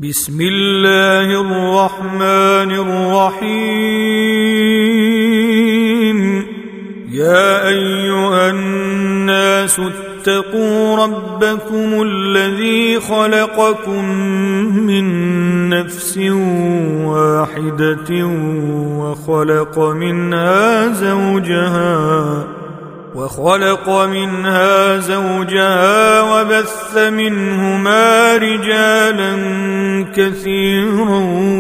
بسم الله الرحمن الرحيم. يا أيها الناس اتقوا ربكم الذي خلقكم من نفس واحدة وخلق منها زوجها وبث منهما رجالا كثيرا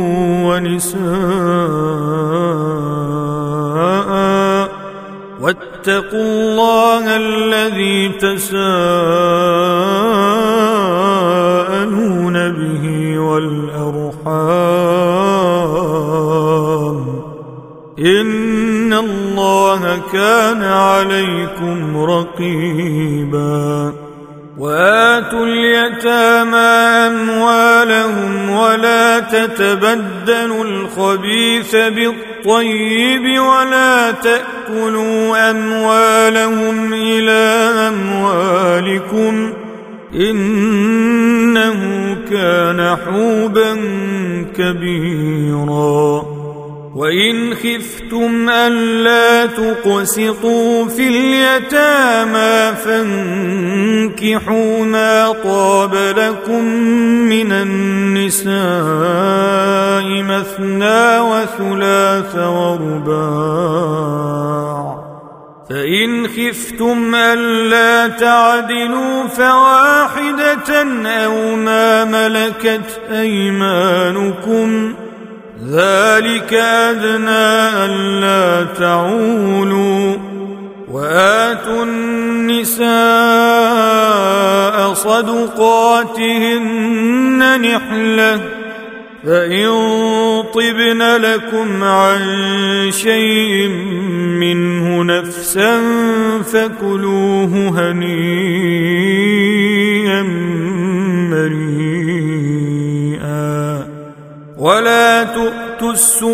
ونساء، واتقوا الله الذي تساءلون به والأرحام، إن الله كان عليكم رقيبا. وآتوا اليتامى أموالهم ولا تتبدلوا الخبيث بالطيب ولا تأكلوا أموالهم إلى أموالكم إنه كان حوبا كبيرا. وإن خفتم ألا تقسطوا في اليتامى فانكحوا ما طاب لكم من النساء مثنى وثلاث ورباع، فإن خفتم ألا تعدلوا فواحدة أو ما ملكت أيمانكم ذلك أدنى ألا تعولوا. وآتوا النساء صدقاتهن نحلة، فإن طبن لكم عن شيء منه نفسا فكلوه هنيئا مريئا. ولا تؤتوا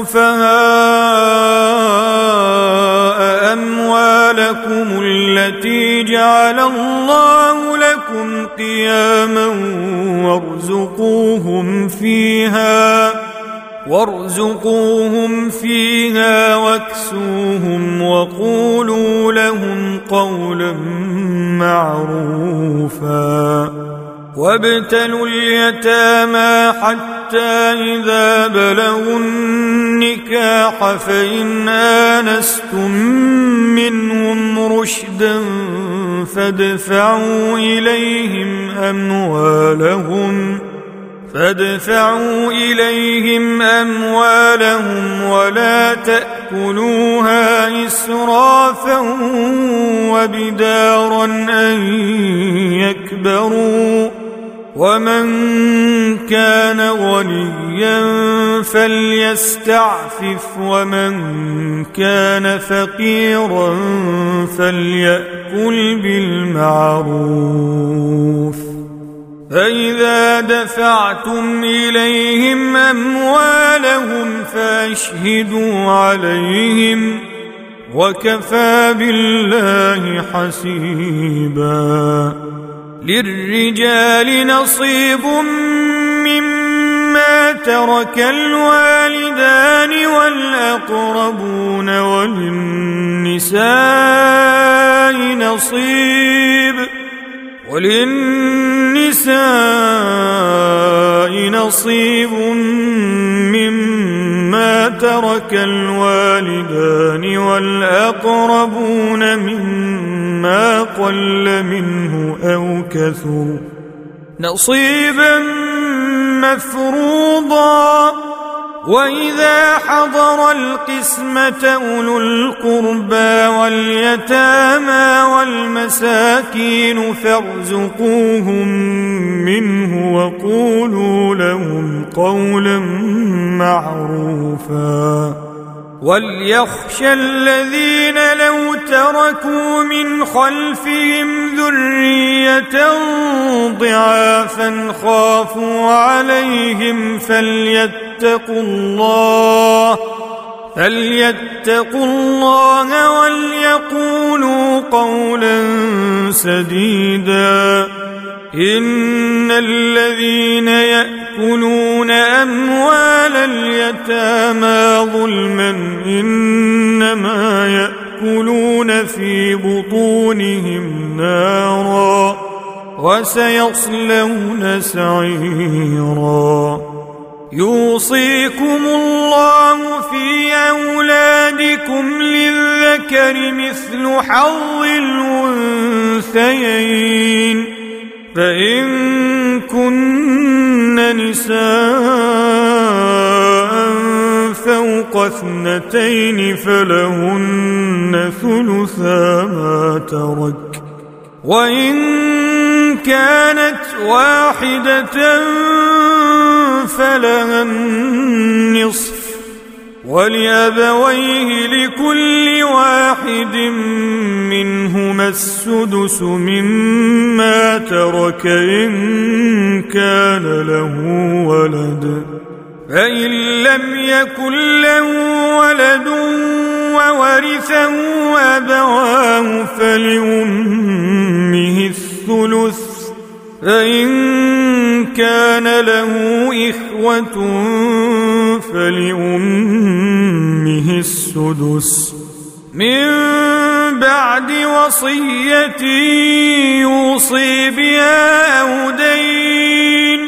السفهاء أموالكم التي جعل الله لكم قياما وارزقوهم فيها واكسوهم وقولوا لهم قولا معروفا. وابتلوا اليتامى حتى إذا بلغوا النكاح فإن آنستم منهم رشدا فادفعوا إليهم أموالهم ولا تأكلوها إسرافا وبدارا أن يكبروا. ومن كان غنيا فليستعفف ومن كان فقيرا فليأكل بالمعروف. فإذا دفعتم إليهم أموالهم فأشهدوا عليهم وكفى بالله حسيبا. للرجال نصيب مما ترك الوالدان والأقربون وللنساء نصيب مما ترك الوالدان والأقربون مما قل منه أو كثر نصيبا مفروضا. وإذا حضر القسمة أولو القربى واليتامى والمساكين فارزقوهم منه وقولوا لهم قولا معروفا. وليخشى الذين لو تركوا من خلفهم ذرية ضعافا خافوا عليهم فليتقوا الله وليقولوا قولا سديدا. إن الذين يأكلون أموال اليتامى ظلما إنما يأكلون في بطونهم نارا وسيصلون سعيرا يوصيكم الله في أولادكم للذكر مثل حظ الأنثيين فإن كن نساء فوق 2 فلهن ثلثا ما ترك وإن كانت واحدة فلها النصف ولأبويه لكل واحد منهما السدس مما ترك إن كان له ولد فإن لم يكن له ولد وورثه أبواه فلأمه الثلث فإن كان له إخوة فلأمه السدس من بعد وصية يوصي بها أو دين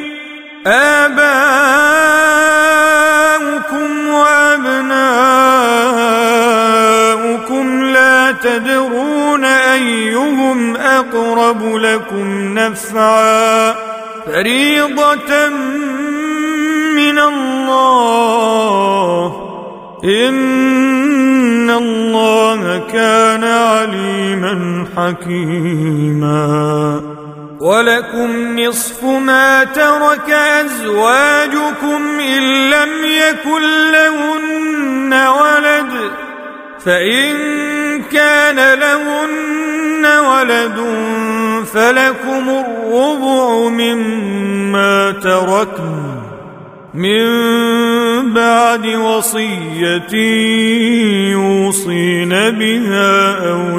آباؤكم وأبناؤكم لا تدرون أيهم أقرب لكم نفعا فريضة من الله إن الله كان عليما حكيما ولكم نصف ما ترك أزواجكم إن لم يكن لهن ولد فإن كان لهن ولد فلكم الربع مما تركن من بعد وصية يوصين بها أو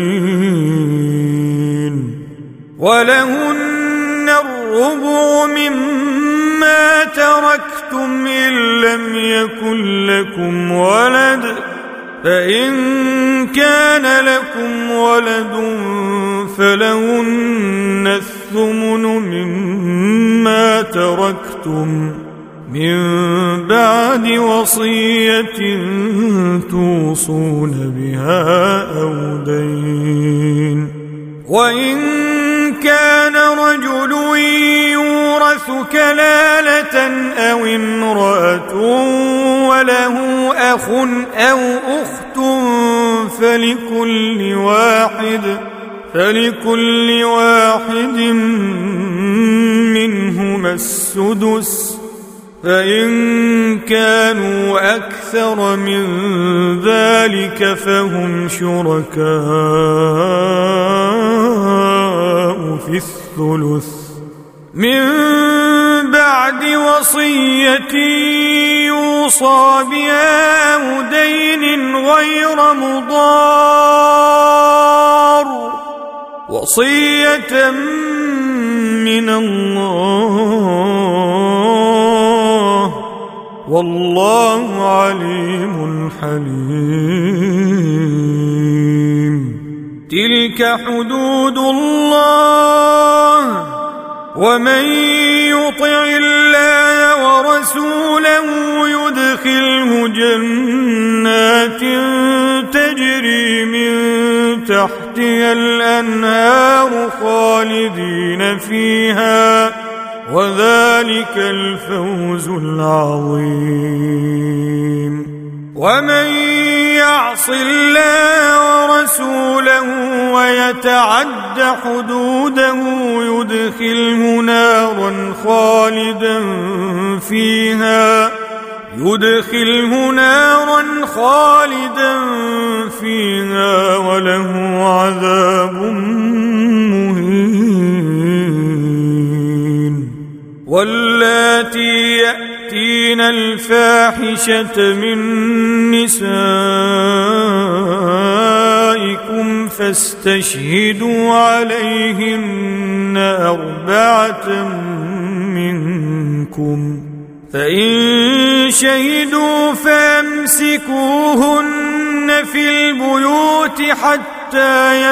دين ولهن الربع مما تركتم إن لم يكن لكم ولد فإن كان لكم ولد فلهن الثمن مما تركتم من بعد وصية توصون بها أو دين وإن كان رجل يورث كلالة أو امرأة وله أخ أو أخت فلكل واحد منهما السدس فإن كانوا أكثر من ذلك فهم شركاء في الثلث من بعد وصية يوصى بها أو دين غير مضار وصية من الله والله عليم حليم تلك حدود الله ومن يطع الله ورسوله يدخله جنات تجري من تحتها الأنهار خالدين فيها وذلك الفوز العظيم ومن يعص الله ورسوله ويتعد حدوده يدخله نارا خالدا فيها وله عذاب مهين واللاتي يأتين الفاحشة من نسائكم فاستشهدوا عليهن 4 منكم فإن شهدوا فأمسكوهن في البيوت حتى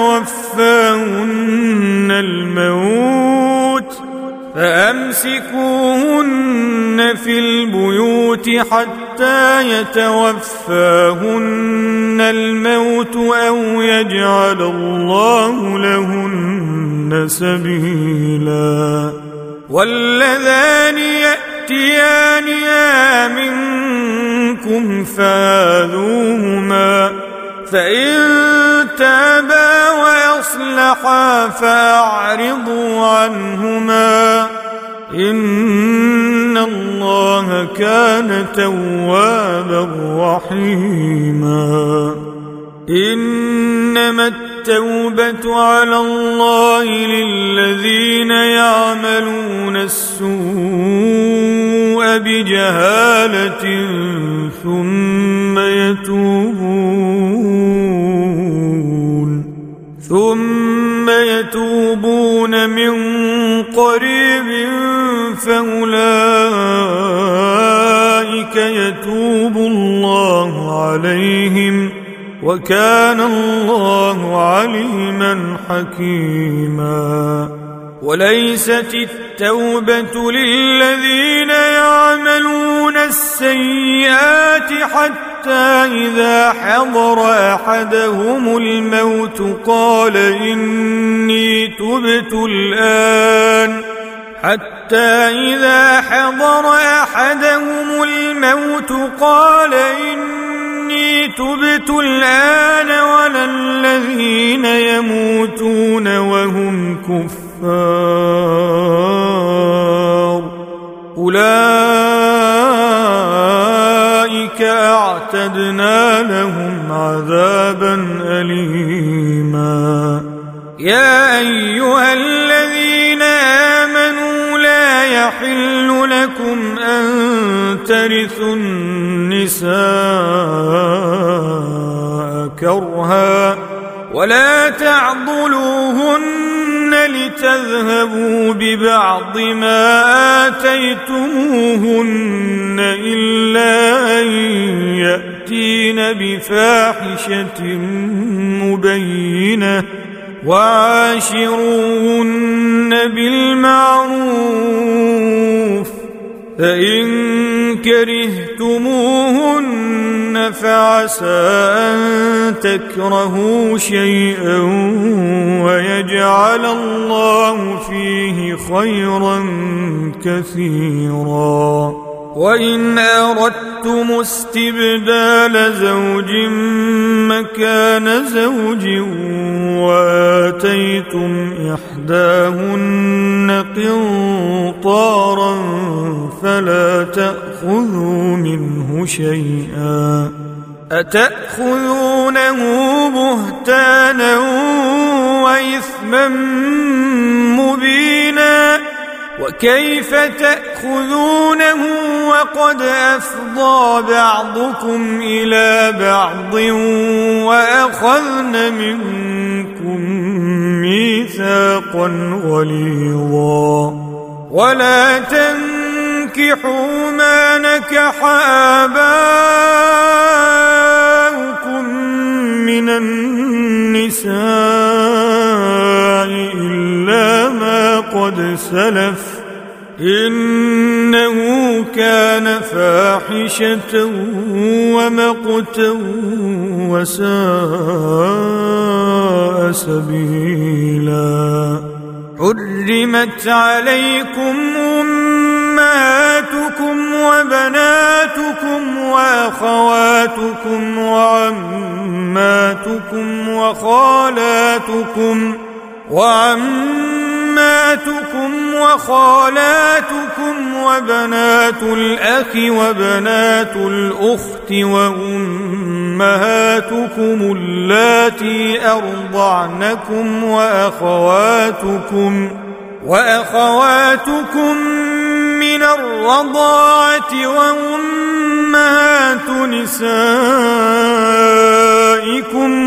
يتوفاهن الموت أو يجعل الله لهن سبيلا. واللذان يأتيانها منكم فآذوهما، فإن تابا وأصلحا فأعرضوا عنهما، إن الله كان توابا رحيما. إنما التوبة على الله للذين يعملون السوء بجهالة ثم يتوبون من قريب فأولئك يتوب الله عليهم، وكان الله عليما حكيما. وليست التوبة للذين يعملون السيئات حتى إذا حضر أحدهم الموت قال إني تبت الآن ولا الذين يموتون وهم كفار، أولئك أعتدنا لهم عذابا أليما. يا أيها الذين آمنوا لا يحل لكم أن ترثوا النساء كرها ولا تعضلوهن لتذهبوا ببعض ما آتيتموهن إلا أن يأتين بفاحشة مبينة، وعاشروهن بالمعروف، فإن كرهتموهن فعسى أن تكرهوا شيئا ويجعل الله فيه خيرا كثيرا. وإن أردتم استبدال زوج مكان زوج وآتيتم إحداهن قنطارا فلا تأخذوا منه شيئا، أتأخذونه بهتانا وإثما مبينا، وكيف تأخذونه وقد أفضى بعضكم إلى بعض وأخذن منكم ميثاقا غليظا. ولا تنكحوا ما نكح آباؤكم من النساء إلا ما قد سلف، إنه كان فاحشة ومقتا وساء سبيلا. حرمت عليكم أمهاتكم وبناتكم وأخواتكم وعماتكم وخالاتكم وبنات الأخ وبنات الأخت وأمهاتكم اللاتي أرضعنكم وأخواتكم من الرضاعة وأمهات نسائكم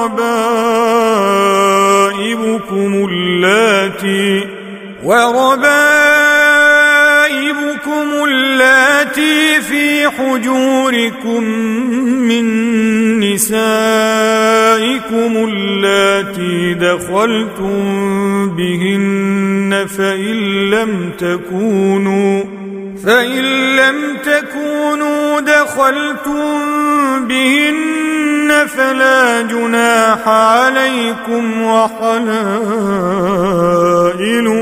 وربائبكم اللاتي اللاتي في حجوركم من نسائكم اللاتي دخلتم بهن فإن لم تكونوا دخلتم بهن فلا جناح عليكم وحلائل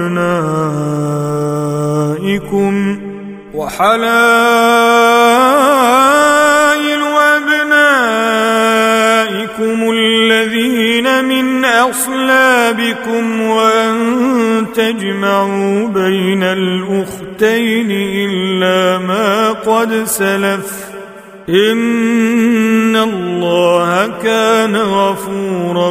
أبنائكم الذين من أصلابكم وأن تجمعوا بين الأختين إلا ما قد سلف إن الله كان غفورا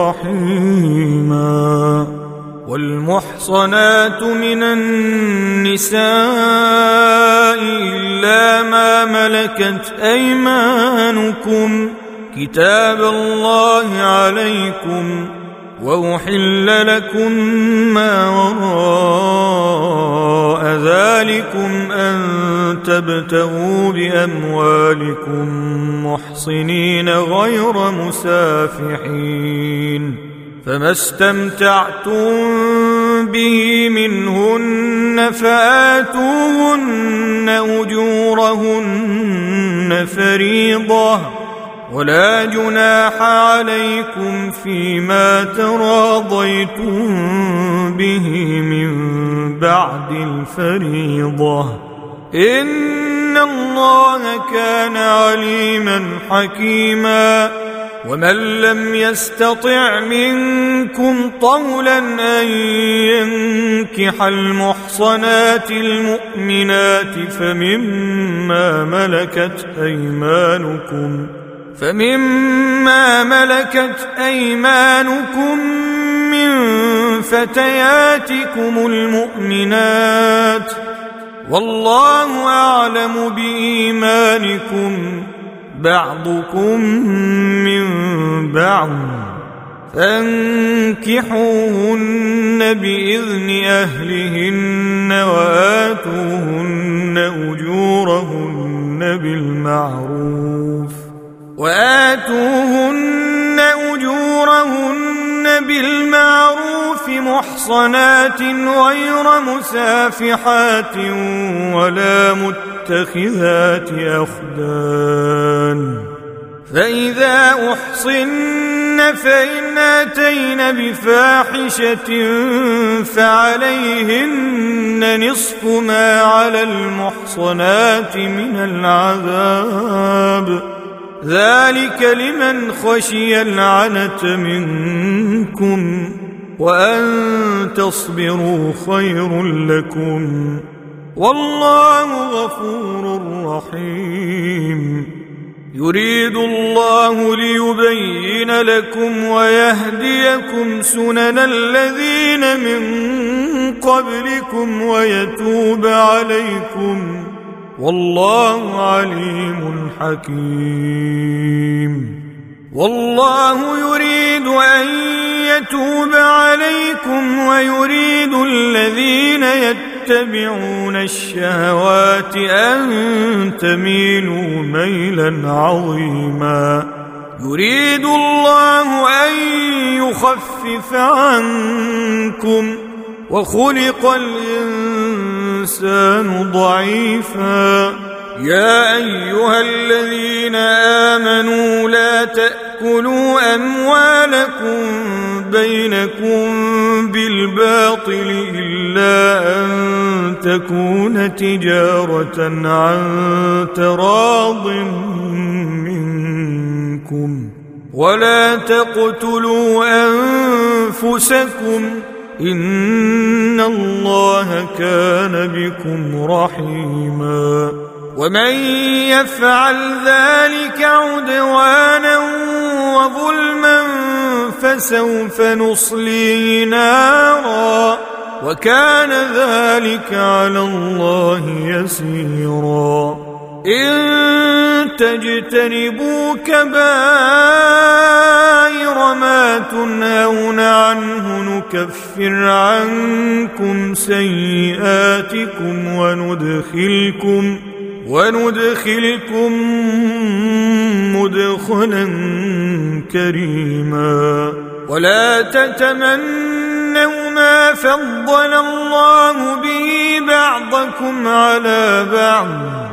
رحيما. والمحصنات من النساء إلا ما ملكت أيمانكم كتاب الله عليكم وأحل لكم ما وراء ذلكم أن تبتغوا بأموالكم محصنين غير مسافحين فما استمتعتم به منهن فآتوهن أجورهن فريضة ولا جناح عليكم فيما تراضيتم به من بعد الفريضة إن الله كان عليما حكيما. ومن لم يستطع منكم طولا أن ينكح المحصنات المؤمنات فمما ملكت أيمانكم من فتياتكم المؤمنات والله أعلم بإيمانكم بعضكم من بعض فانكحوهن بإذن أهلهن وآتوهن أجورهن بالمعروف محصنات غير مسافحات ولا متخذات أخدان فإذا أحصن فإن أتين بفاحشة فعليهن نصف ما على المحصنات من العذاب ذلك لمن خشي العنة منكم وأن تصبروا خير لكم والله غفور رحيم. يريد الله ليبين لكم ويهديكم سنن الذين من قبلكم ويتوب عليكم والله عليم حكيم. والله يريد أن يتوب عليكم ويريد الذين يتبعون الشهوات أن تميلوا ميلا عظيما. يريد الله أن يخفف عنكم وخلق الإنسان ضعيفا. يا أيها الذين آمنوا لا تأكلوا أموالكم بينكم بالباطل إلا أن تكون تجارة عن تراض منكم ولا تقتلوا أنفسكم إن الله كان بكم رحيما. ومن يفعل ذلك عدوانا وظلما فسوف نصليه نارا وكان ذلك على الله يسيرا. إن تجتنبوا كبائر ما تنهون عنه نكفر عنكم سيئاتكم وندخلكم مدخلا كريما. ولا تتمنوا ما فضل الله به بعضكم على بعض،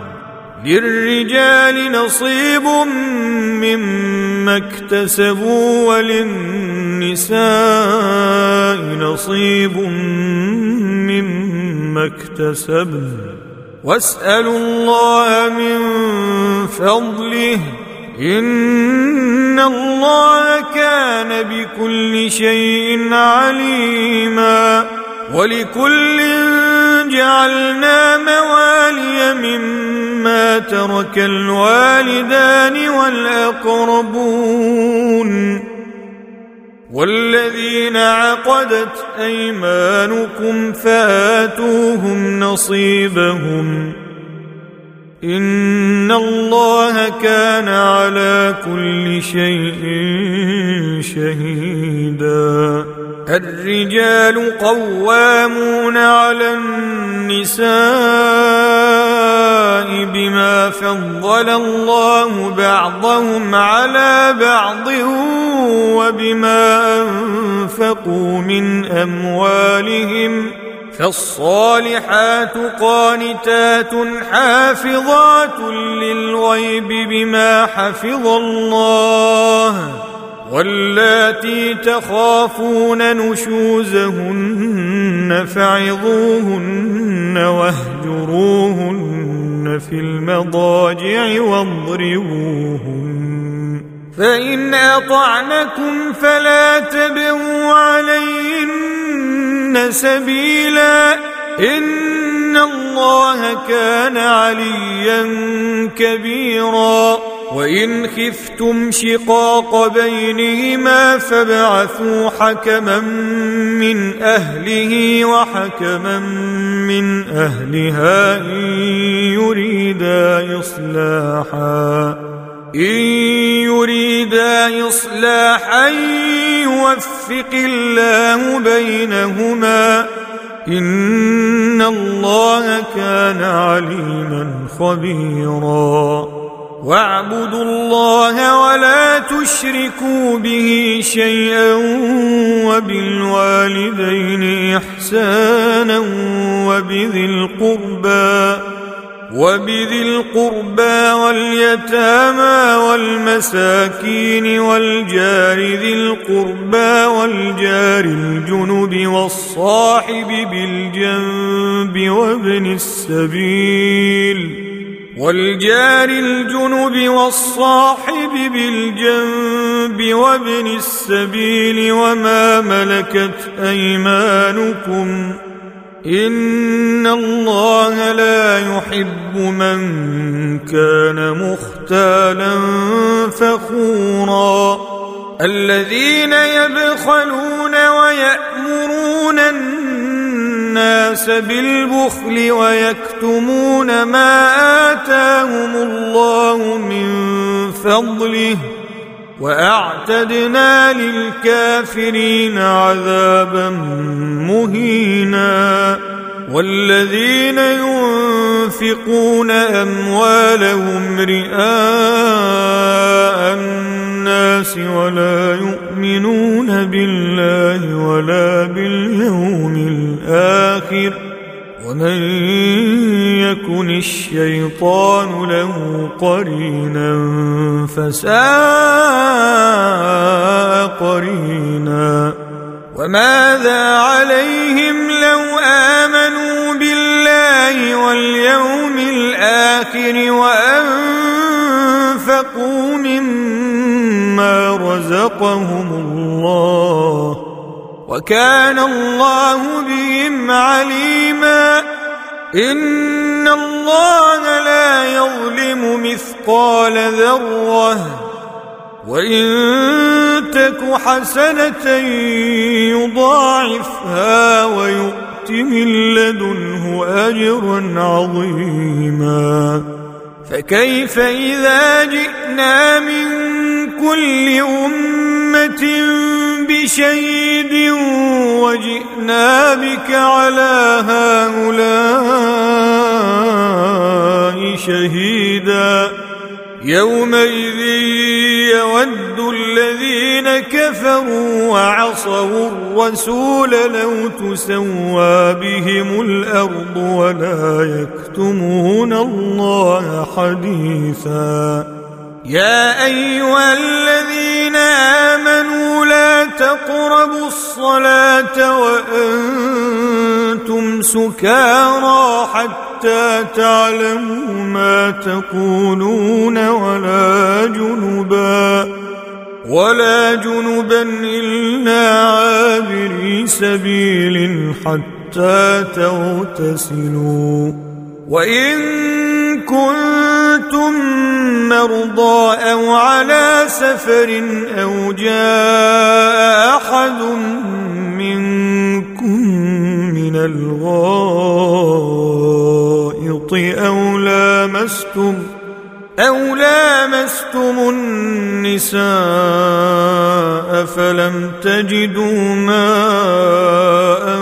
للرجال نصيب مما اكتسبوا وللنساء نصيب مما اكتسبن، واسألوا الله من فضله إن الله كان بكل شيء عليما. ولكل جعلنا موالي مما ترك الوالدان والأقربون والذين عقدت أيمانكم فآتوهم نصيبهم، إن الله كان على كل شيء شهيدا. الرجال قوامون على النساء بما فضل الله بعضهم على بعض وبما أنفقوا من أموالهم، فالصالحات قانتات حافظات للغيب بما حفظ الله، واللاتي تخافون نشوزهن فعظوهن واهجروهن في المضاجع واضربوهن، فإن أطعنكم فلا تبغوا عليهن سبيلا، إن الله كان عليا كبيرا. وإن خفتم شقاق بينهما فابعثوا حكما من أهله وحكما من أهلها إن يريدا إصلاحا يوفق الله بينهما، إن الله كان عليما خبيرا. واعبدوا الله ولا تشركوا به شيئا وبالوالدين إحسانا وبذي القربى واليتامى والمساكين والجار ذي القربى والجار الجنب والصاحب بالجنب وابن السبيل وما ملكت أيمانكم، إن الله لا يحب من كان مختالا فخورا. الذين يبخلون ويأمرون الناس بالبخل ويكتمون ما آتاهم الله من فضله، وأعتدنا للكافرين عذابا مهينا. والذين ينفقون أموالهم رئاء الناس ولا يؤمنون بالله ولا باليوم الآخر، ومن يكن الشيطان له قرينا فساء قرينا. وماذا عليهم لو آمنوا بالله واليوم الآخر وأنفقوا مما رزقهم الله، وكان الله بهم عليما. إن الله لا يظلم مثقال ذرة، وإن تك حسنة يضاعفها ويؤت من لدنه أجرا عظيما. فكيف إذا جئنا من كل أمة بشهيد وجئنا بك على هؤلاء شهيدا يومئذ يود الذين كفروا وعصوا الرسول لو تسوى بهم الأرض ولا يكتمون الله حديثا يا أيها الذين آمنوا لا تقربوا الصلاة وأنتم سكارى حتى تعلموا ما تقولون ولا جنبا إلا عابري سبيل حتى تغتسلوا وإن كنتم مرضى أو على سفر أو جاء أحد منكم من الغائط أو لامستم النساء فلم تجدوا ماء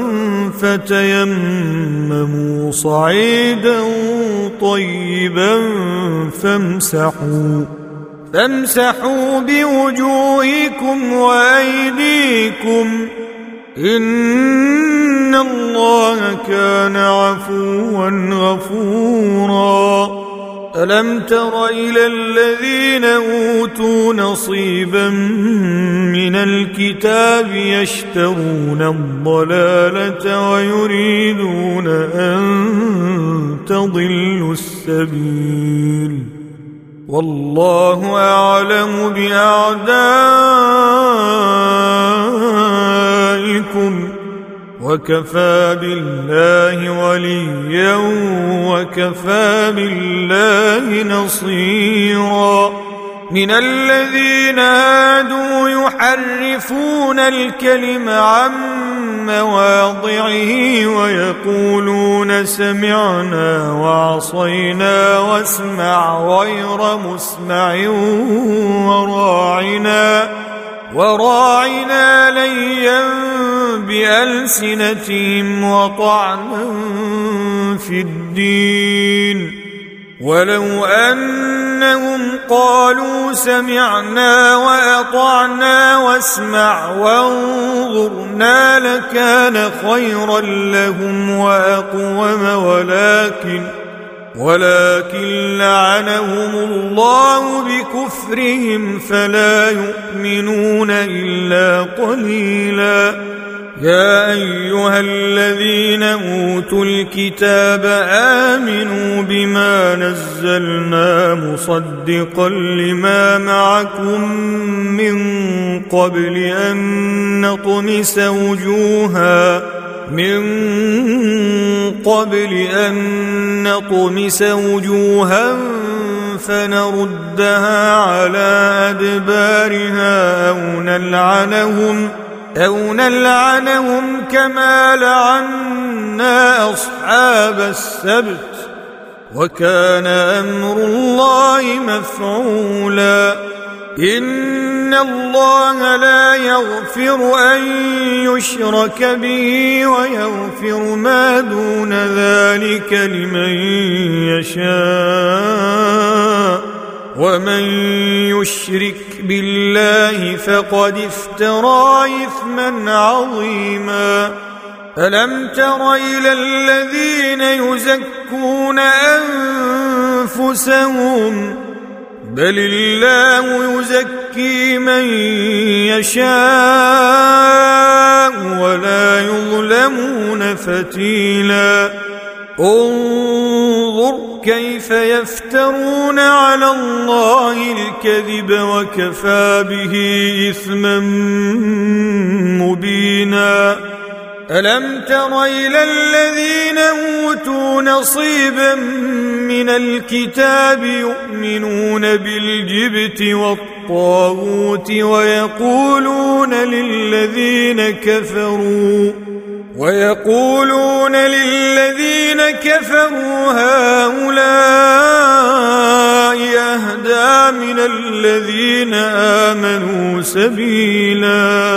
فتيمموا صعيدا طيبا فامسحوا بوجوهكم وأيديكم إن الله كان عفوا غفورا ألم تر إلى الذين أوتوا نصيبا من الكتاب يشترون الضلالة ويريدون أن تضلوا السبيل والله أعلم بأعدائكم وكفى بالله وليا وكفى بالله نصيرا من الذين هادوا يحرفون الكلم عن مواضعه ويقولون سمعنا وعصينا واسمع غير مسمع وراعنا ليا بألسنتهم وطعنا في الدين ولو أنهم قالوا سمعنا وأطعنا واسمع وانظرنا لكان خيرا لهم وأقوم ولكن لعنهم الله بكفرهم فلا يؤمنون إلا قليلا يا أيها الذين أوتوا الكتاب آمنوا بما نزلنا مصدقا لما معكم من قبل أن نطمس وجوها فنردها على أدبارها أو نلعنهم كما لعنا أصحاب السبت وكان أمر الله مفعولا إن الله لا يغفر أن يشرك به ويغفر ما دون ذلك لمن يشاء ومن يشرك بالله فقد افترى إثما عظيما ألم تر إلى الذين يزكون أنفسهم بل الله يزكي من يشاء ولا يظلمون فتيلا انظر كيف يفترون على الله الكذب وكفى به إثما مبينا ألم تر إلى الذين أوتوا نصيبا من الكتاب يؤمنون بالجبت والطاغوت ويقولون للذين كفروا هؤلاء أهدى من الذين آمنوا سبيلا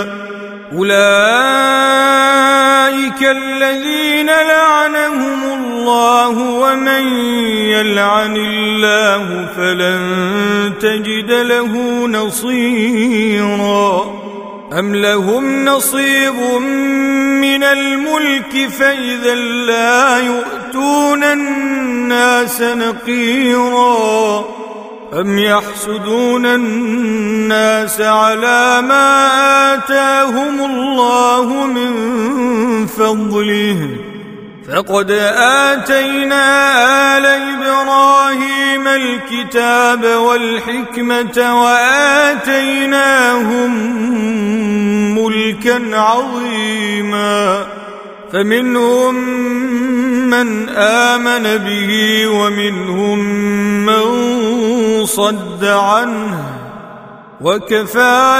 أولئك الذين لعنهم الله ومن يلعن الله فلن تجد له نصيرا أم لهم نصيب من الملك فإذا لا يؤتون الناس نقيرا أم يحسدون الناس على ما آتاهم الله من فضله فقد آتينا آل إبراهيم الكتاب والحكمة وآتيناهم ملكا عظيما فمنهم من آمن به ومنهم من صد عنه وكفى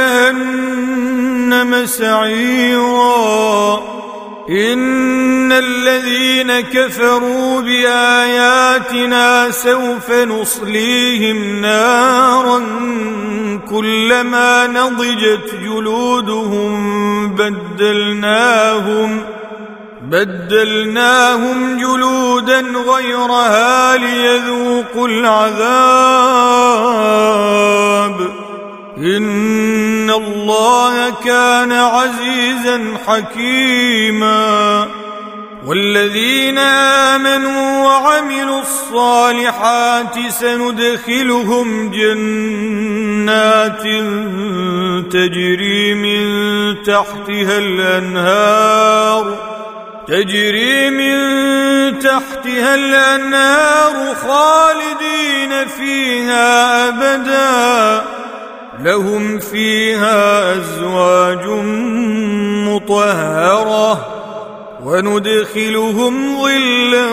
بجهنم سعيرا إن الذين كفروا بآياتنا سوف نصليهم نارا كلما نضجت جلودهم بدلناهم جلودا غيرها ليذوقوا العذاب إن الله كان عزيزا حكيما والذين آمنوا وعملوا الصالحات سندخلهم جنات تجري من تحتها الأنهار خالدين فيها أبدا لهم فيها أزواج مطهرة وندخلهم ظلا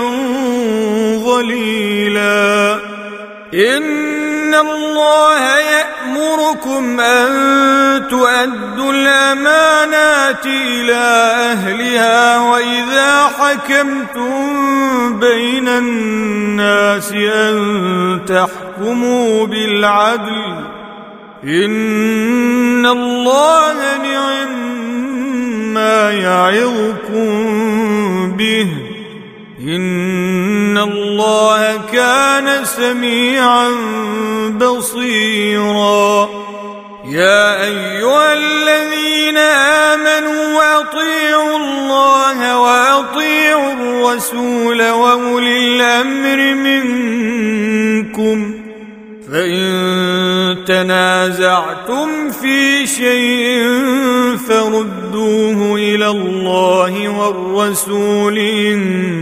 ظليلا إن الله يأمركم أن تؤدوا الأمانات إلى أهلها وإذا حكمتم بين الناس أن تحكموا بالعدل إن الله نعم ما يعظكم به إن الله كان سميعا بصيرا يا أيها الذين آمنوا أطيعوا الله وأطيعوا الرسول وأولي الأمر منكم فإن تنازعتم في شيء فردوه إلى الله والرسول إن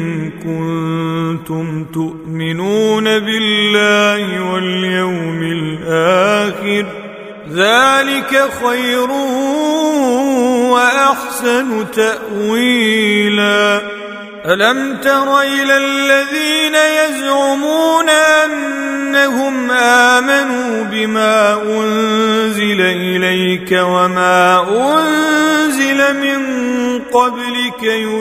كنتم تؤمنون بالله واليوم الآخر ذلك خير وأحسن تأويلا ألم تر إلى الذين يزعمون أنهم آمنوا بما أنزل إليك وما أنزل من قبلك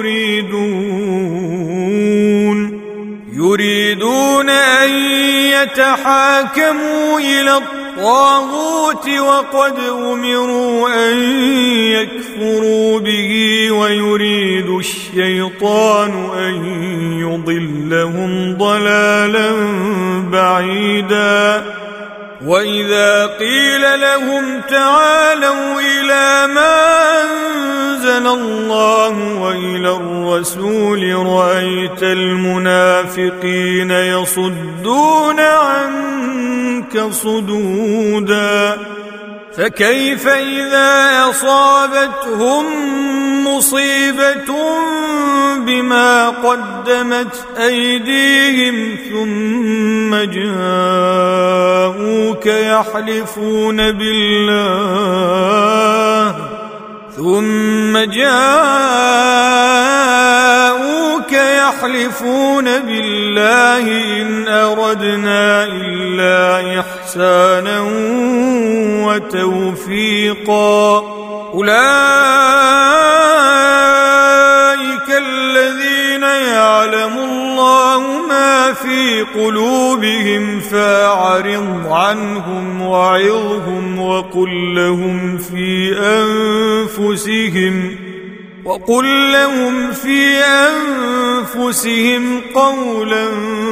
يريدون أن يتحاكموا إلى الطاغوت وقد أمروا أن يكفروا به ويريد الشيطان أن يضلهم ضلالا بعيدا وإذا قيل لهم تعالوا إلى ما أنزل الله وإلى الرسول رأيت المنافقين يصدون عنك صدودا فكيف إذا أصابتهم مصيبة بما قدمت أيديهم ثم جاءوك يحلفون بالله إن أردنا إلا إحسانا وتوفيقا أولئك الذين يعلم الله ما في قلوبهم فأعرض عنهم وعظهم وقل لهم في أنفسهم قولا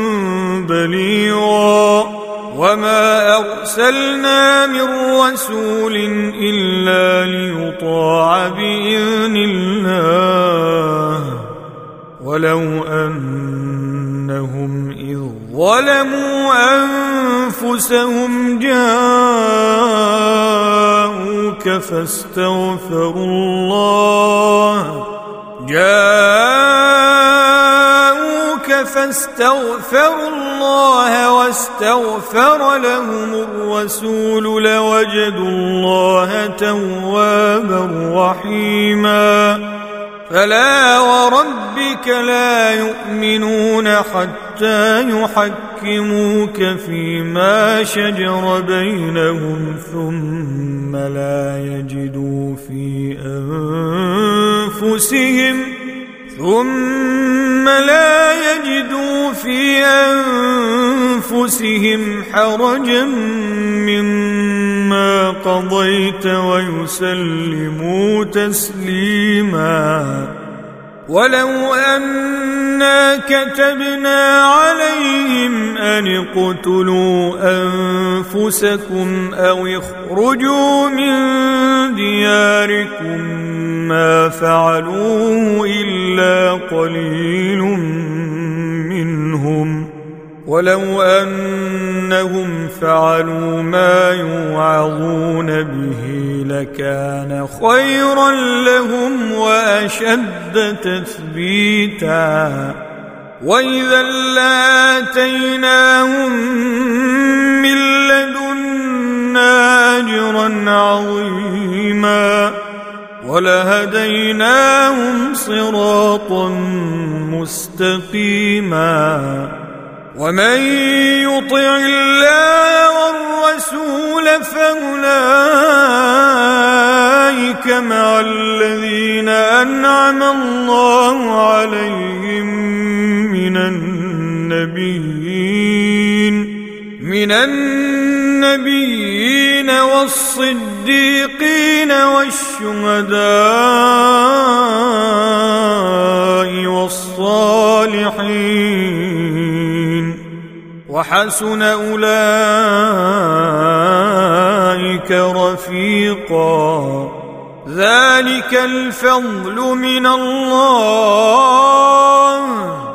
بليغا وما أرسلنا من رسول إلا ليطاع بإذن الله ولو أنهم إذ ظلموا أنفسهم جاءوك فاستغفروا الله واستغفر لهم الرسول لوجدوا الله توابا رحيما فلا وربك لا يؤمنون حتى يحكموك فيما شجر بينهم ثم لا يجدوا في أنفسهم حرجا مما قضيت ويسلموا تسليما ولو أنا كتبنا عليهم أن اقتلوا أنفسكم أو اخرجوا من دياركم ما فعلوه إلا قليل منهم ولو أنهم فعلوا ما يوعظون به لكان خيرا لهم وأشد تثبيتا وإذا لآتيناهم من لدنا أجرا عظيما ولهديناهم صراطا مستقيما ومن يطع الله والرسول فأولئك مع الذين أنعم الله عليهم من النبيين والصديقين والشهداء والصالحين وحسن أولئك رفيقا ذلك الفضل من الله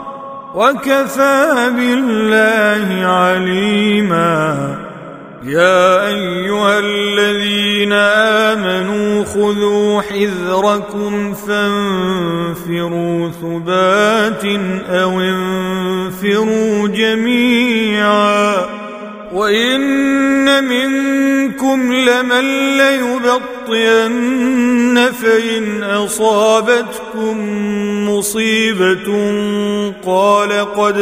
وكفى بالله عليما يا أيها الذين آمنوا خذوا حذركم فانفروا ثبات أو انفروا جميعا وإن منكم لمن ليبطئن فإن أصابتكم مصيبة قال قد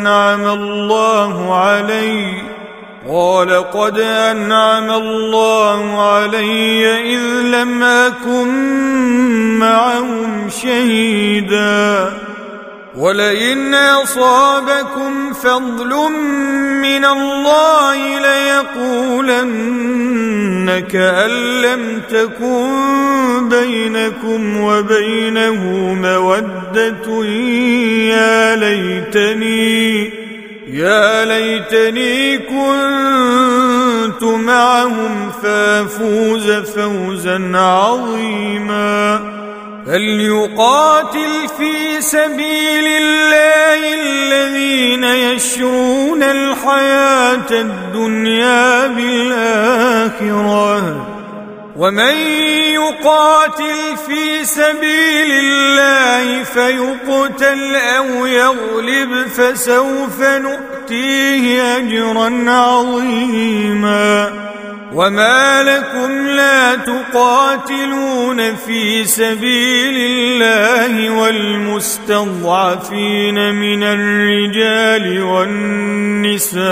أنعم الله علي إذ لم أكن معهم شهيدا ولئن أصابكم فضل من الله ليقولن كأن لم تكن بينكم وبينه مودة يا ليتني كنت معهم فافوز فوزا عظيما فليقاتل في سبيل الله الذين يشرون الحياة الدنيا بالآخرة ومن يقاتل في سبيل الله فيقتل أو يغلب فسوف نؤتيه أجرا عظيما وما لكم لا تقاتلون في سبيل الله والمستضعفين من الرجال والنساء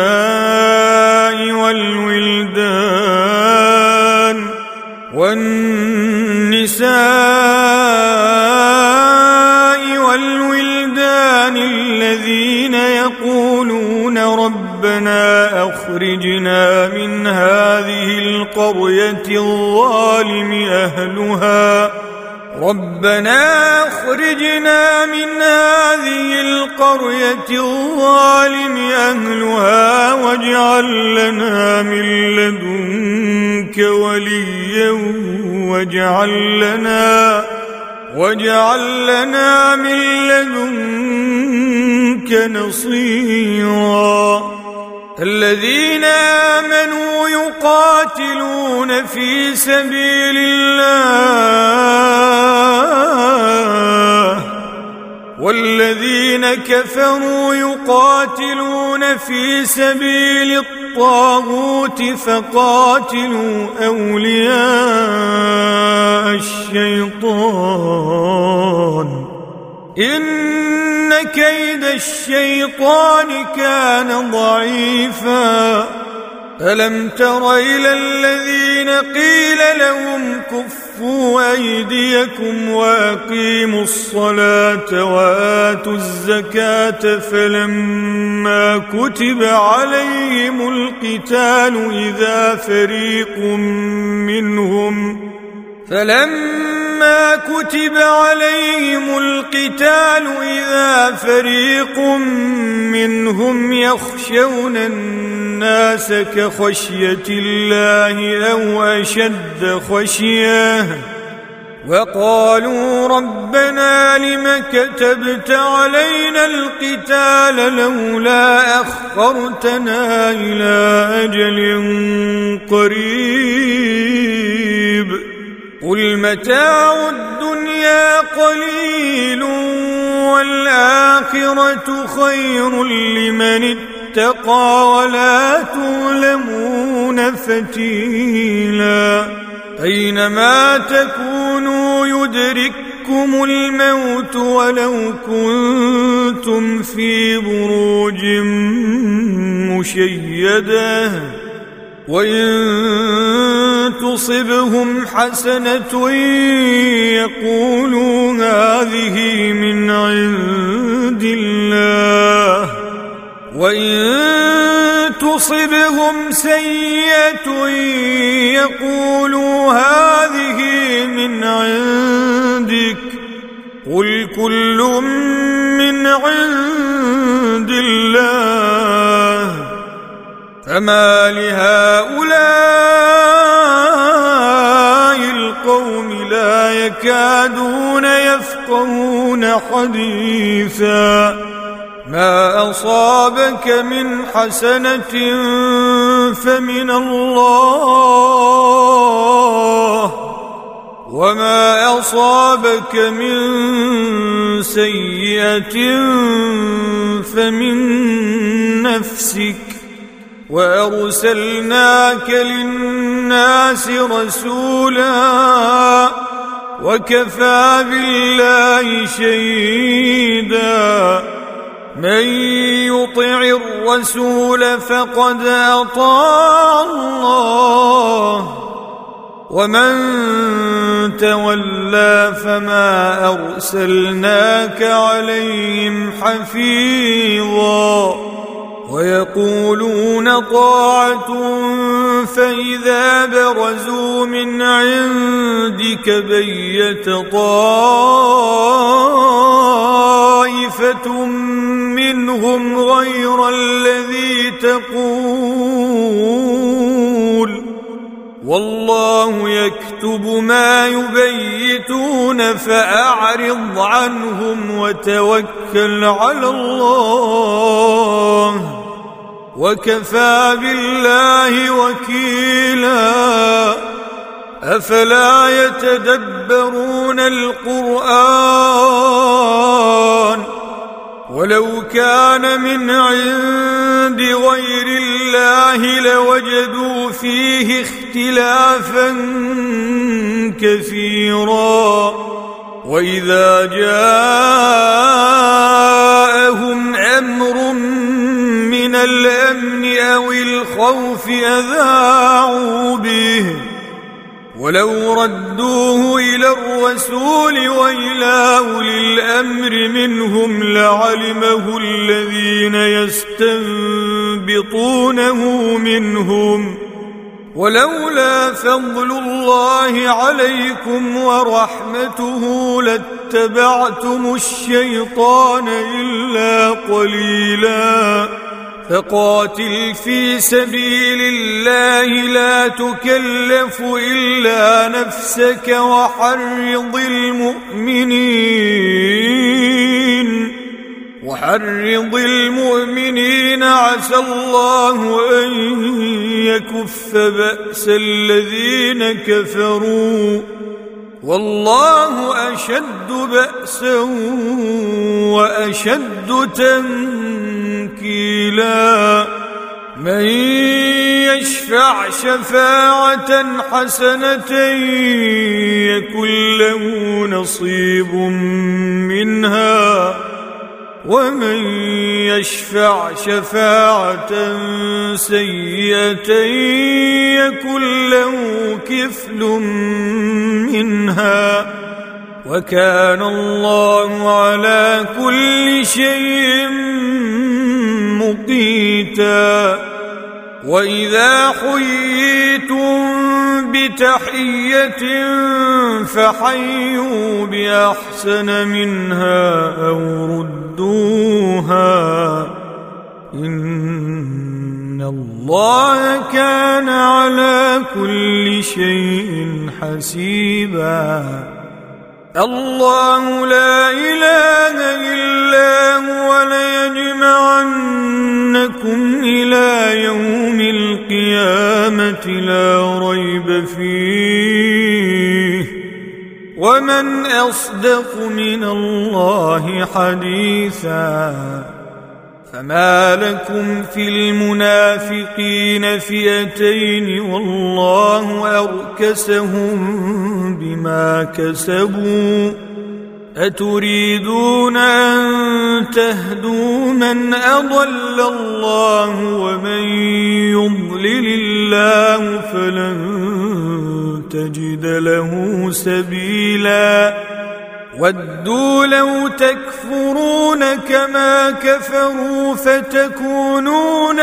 والولدان الذين يقولون ربنا أخرجنا من هذه القرية الظالم أهلها واجعل لنا من لدنك وليا واجعل لنا من لدنك نصيرا. الذين آمنوا يقاتلون في سبيل الله والذين كفروا يقاتلون في سبيل الطاغوت فقاتلوا أولياء الشيطان إن كيد الشيطان كان ضعيفا. ألم تر إلى الذين قيل لهم كفوا أيديكم وأقيموا الصلاة وآتوا الزكاة فلما كتب عليهم القتال إذا فريق منهم يخشون الناس كخشية الله أو أشد خشية وقالوا ربنا لم كتبت علينا القتال لولا أخرتنا إلى أجل قريب قل متاع الدنيا قليل والآخرة خير لمن اتقى ولا تظلمون فتيلا. أينما تكونوا يدرككم الموت ولو كنتم في بروج مشيدة وإن تصبهم حسنة يقولوا هذه من عند الله وإن تصبهم سيئة يقولوا هذه من عندك قل كل من عند الله فما لهؤلاء القوم لا يكادون يفقهون حديثا. ما أصابك من حسنة فمن الله وما أصابك من سيئة فمن نفسك وأرسلناك للناس رسولا وكفى بالله شهيدا. من يطع الرسول فقد أطاع الله ومن تولى فما أرسلناك عليهم حفيظا. ويقولون طاعة فإذا برزوا من عندك بيت طائفة منهم غير الذي تقول والله يكتب ما يبيتون فأعرض عنهم وتوكل على الله وكفى بالله وكيلا. أفلا يتدبرون القرآن ولو كان من عند غير الله لوجدوا فيه اختلافا كثيرا. وإذا جاءهم أمر من الأمن أو الخوف أذاعوا به ولو ردوه إلى الرسول وإلى أولي الأمر منهم لعلمه الذين يستنبطونه منهم ولولا فضل الله عليكم ورحمته لاتبعتم الشيطان إلا قليلا فقاتل في سبيل الله لا تكلف إلا نفسك وحرض المؤمنين عسى الله أن يكف بأس الذين كفروا والله أشد بأسا وأشد تنكيلا من يشفع شفاعة حسنة يكن له نصيب منها ومن يشفع شفاعة سيئة يكن له كفل منها وكان الله على كل شيء مقيتا وإذا حييتم بتحية فحيوا بأحسن منها أو ردوها إن الله كان على كل شيء حسيبا الله لا إله إلا هو ليجمعنكم إلى يوم القيامة لا ريب فيه ومن أصدق من الله حديثا فما لكم في المنافقين فئتين والله أركسهم بما كسبوا أتريدون أن تهدوا من أضل الله ومن يضلل الله فلن تجد له سبيلا ودوا لو تكفرون كما كفروا فتكونون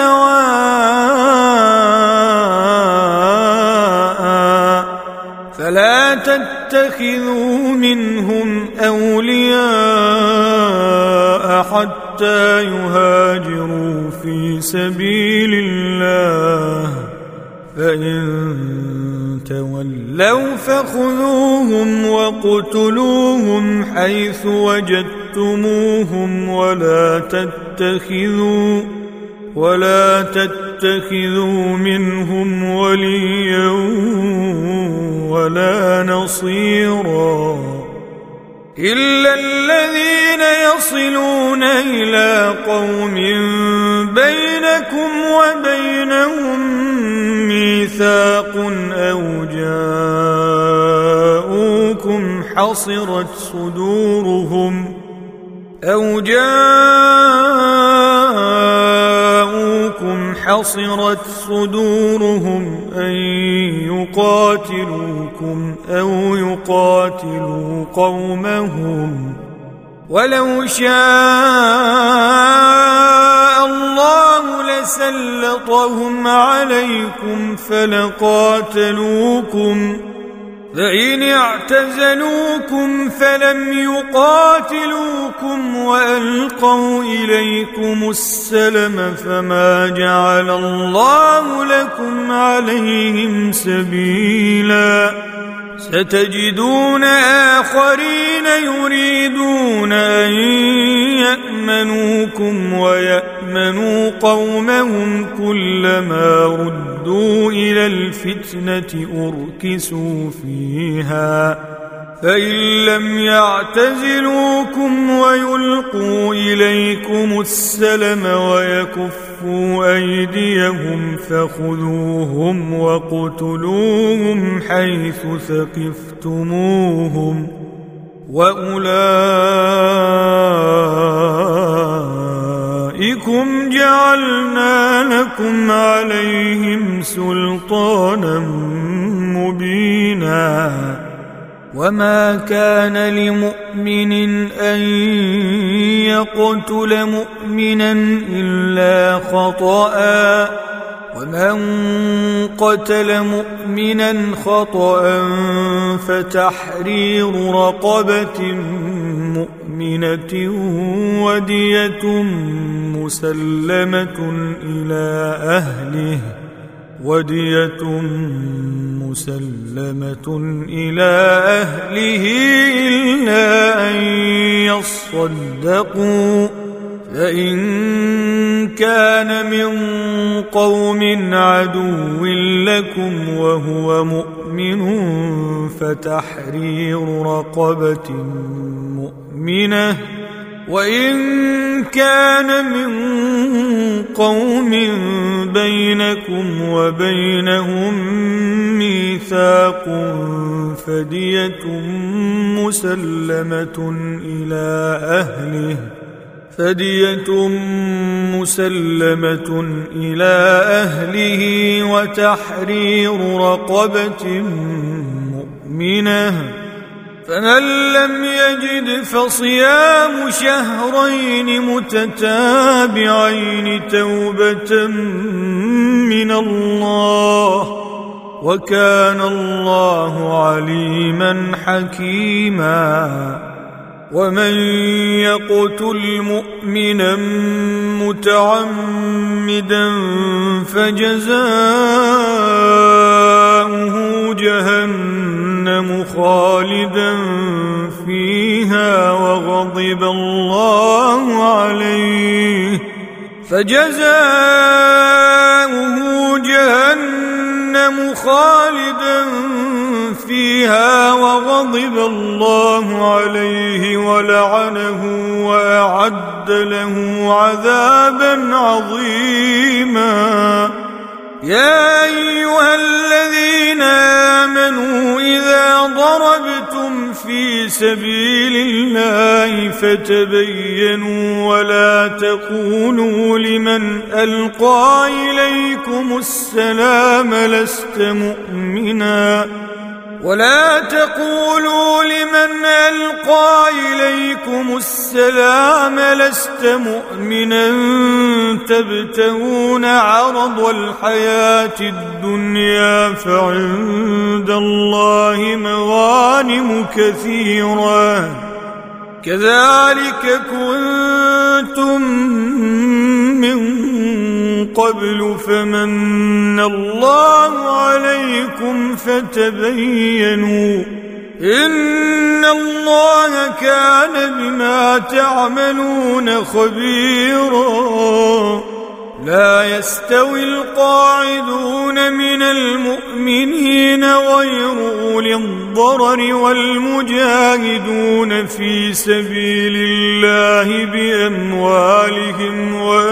سواء فلا تتخذوا منهم أولياء حتى يهاجروا في سبيل الله فإن تولوا فخذوهم وقتلوهم حيث وجدتموهم ولا تتخذوا منهم وليا ولا نصيرا إلا الذين يصلون إلى قوم بينكم وبينهم ميثاق أو جاءوكم حصرت صدورهم أن يقاتلوكم أو يقاتلوا قومهم ولو شاء الله لسلطهم عليكم فلقاتلوكم فإن اعتزلوكم فلم يقاتلوكم وألقوا إليكم السلم فما جعل الله لكم عليهم سبيلا ستجدون آخرين يريدون أن يأمنوكم ويأمنوا قومهم كلما ردوا إلى الفتنة أركسوا فيها فإن لم يعتزلوكم ويلقوا إليكم السلم ويكفوا أيديهم فخذوهم وقتلوهم حيث ثقفتموهم وأولئك ورائكم جعلنا لكم عليهم سلطانا مبينا وما كان لمؤمن أن يقتل مؤمنا إلا خطأ ومن قتل مؤمنا خطأ فتحرير رقبة مؤمنة ودية مسلمة إلى أهله إلا أن يصدقوا فإن كان من قوم عدو لكم وهو مؤمن فتحرير رقبة مؤمنة وإن كان من قوم بينكم وبينهم ميثاق فدية مسلمة إلى أهله وتحرير رقبة مؤمنة فمن لم يجد فصيام شهرين متتابعين توبة من الله وكان الله عليما حكيما ومن يقتل مؤمنا متعمدا فجزاؤه جهنم خالدا فيها وغضب الله عليه ولعنه وأعد له عذابا عظيما يا أيها الذين آمنوا إذا ضربتم في سبيل الله فتبينوا ولا تقولوا لمن ألقى إليكم السلام لست مؤمنا تبتغون عرض الحياة الدنيا فعند الله مغانم كثيرا كذلك كنتم من قبل فمن الله عليكم فتبينوا إن الله كان بما تعملون خبيرا لا يستوي القاعدون من المؤمنين غير أولي الضرر والمجاهدون في سبيل الله بأموالهم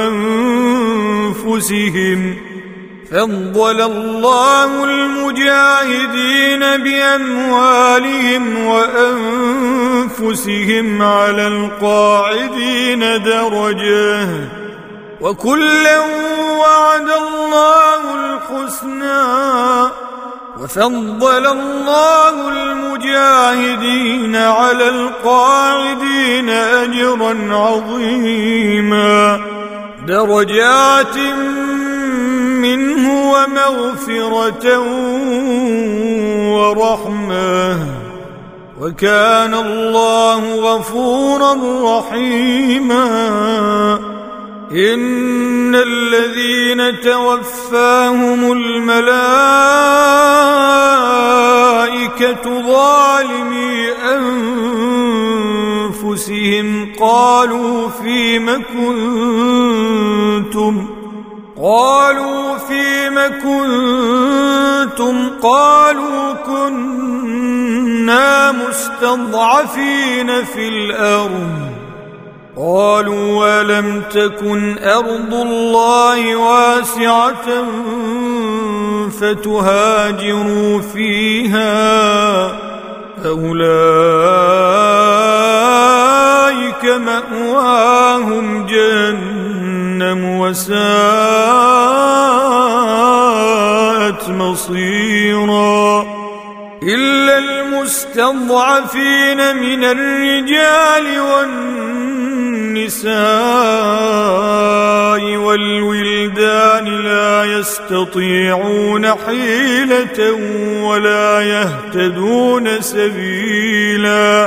وأنفسهم فضل الله المجاهدين بأموالهم وأنفسهم على القاعدين درجة وكلا وعد الله الحسنى وفضل الله المجاهدين على القاعدين أجرا عظيما درجات منه ومغفرة ورحمة وكان الله غفورا رحيما إن الذين توفاهم الملائكة ظالمي أنفسهم قالوا فيم كنتم قالوا كنا مستضعفين في الأرض قالوا ولم تكن أرض الله واسعة فتهاجروا فيها فأولئك مأواهم جهنم جهنم وساءت مصيرا إلا المستضعفين من الرجال والنساء والولدان لا يستطيعون حيلة ولا يهتدون سبيلا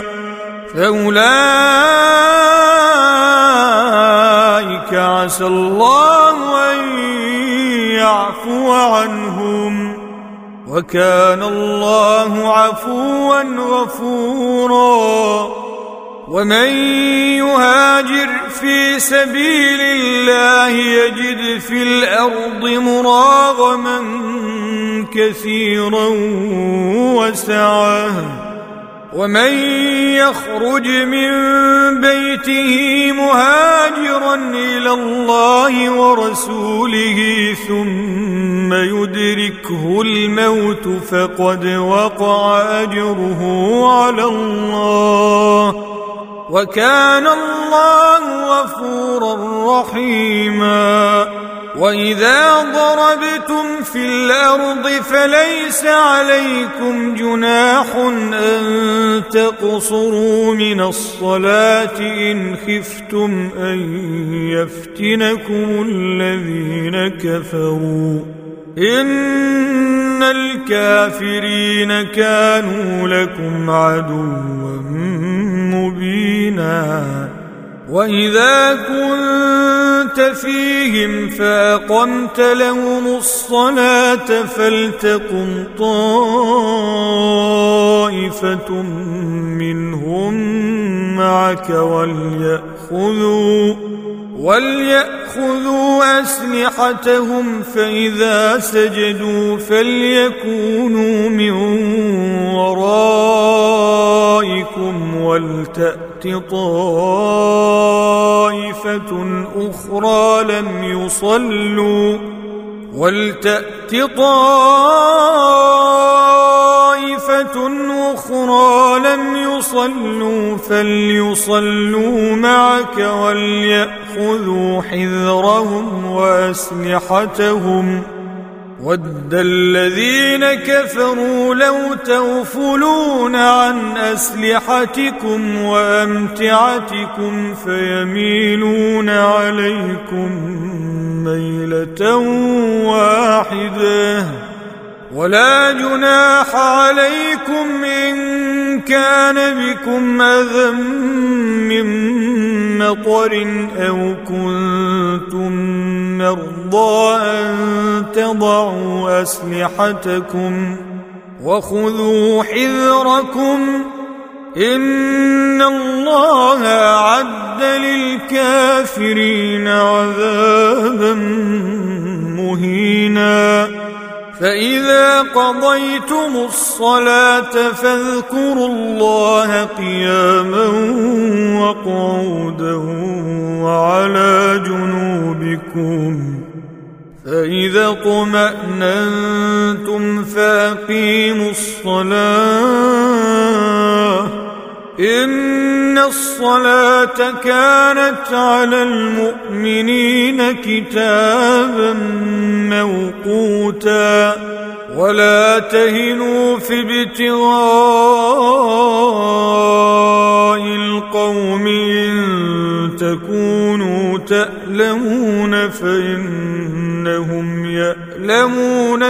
فأولئك عسى الله أن يعفو عنهم وكان الله عفوا غفورا ومن يهاجر في سبيل الله يجد في الأرض مراغما كثيرا وسعة ومن يخرج من بيته مهاجرا إلى الله ورسوله ثم يدركه الموت فقد وقع أجره على الله وكان الله غفورا رحيما وإذا ضربتم في الأرض فليس عليكم جناح أن تقصروا من الصلاة إن خفتم أن يفتنكم الذين كفروا إن الكافرين كانوا لكم عدوا مبينا وإذا كنت فيهم فأقمت لهم الصلاة فلتقم طائفة منهم معك وليأخذوا أسلحتهم فإذا سجدوا فليكونوا من ورائكم ولتأت طائفة أخرى لم يصلوا فليصلوا معك وليأخذوا حذرهم وأسلحتهم ود الذين كفروا لو تغفلون عن أسلحتكم وأمتعتكم فيميلون عليكم ميلة واحدة ولا جناح عليكم إن كان بكم أذى من مطر أو كنتم مرضى أن تضعوا أسلحتكم وخذوا حذركم إن الله أعد للكافرين عذابا مهينا فإذا قضيتم الصلاة فاذكروا الله قياما وقعودا وعلى جنوبكم فإذا اطمأننتم فأقيموا الصلاة إن الصلاة كانت على المؤمنين كتابا موقوتا ولا تهنوا في ابتغاء القوم إن تكونوا تألمون فإنهم يألمون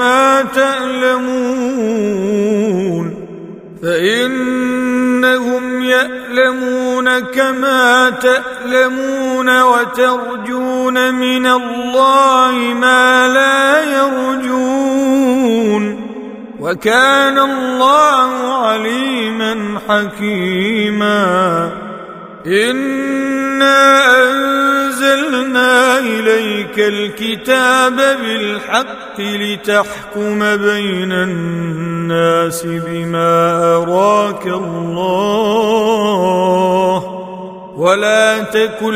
كما تألمون وترجون من الله ما لا يرجون وكان الله عليما حكيما إنا أنزلنا إليك الكتاب بالحق لتحكم بين الناس بما أراك الله ولا تكن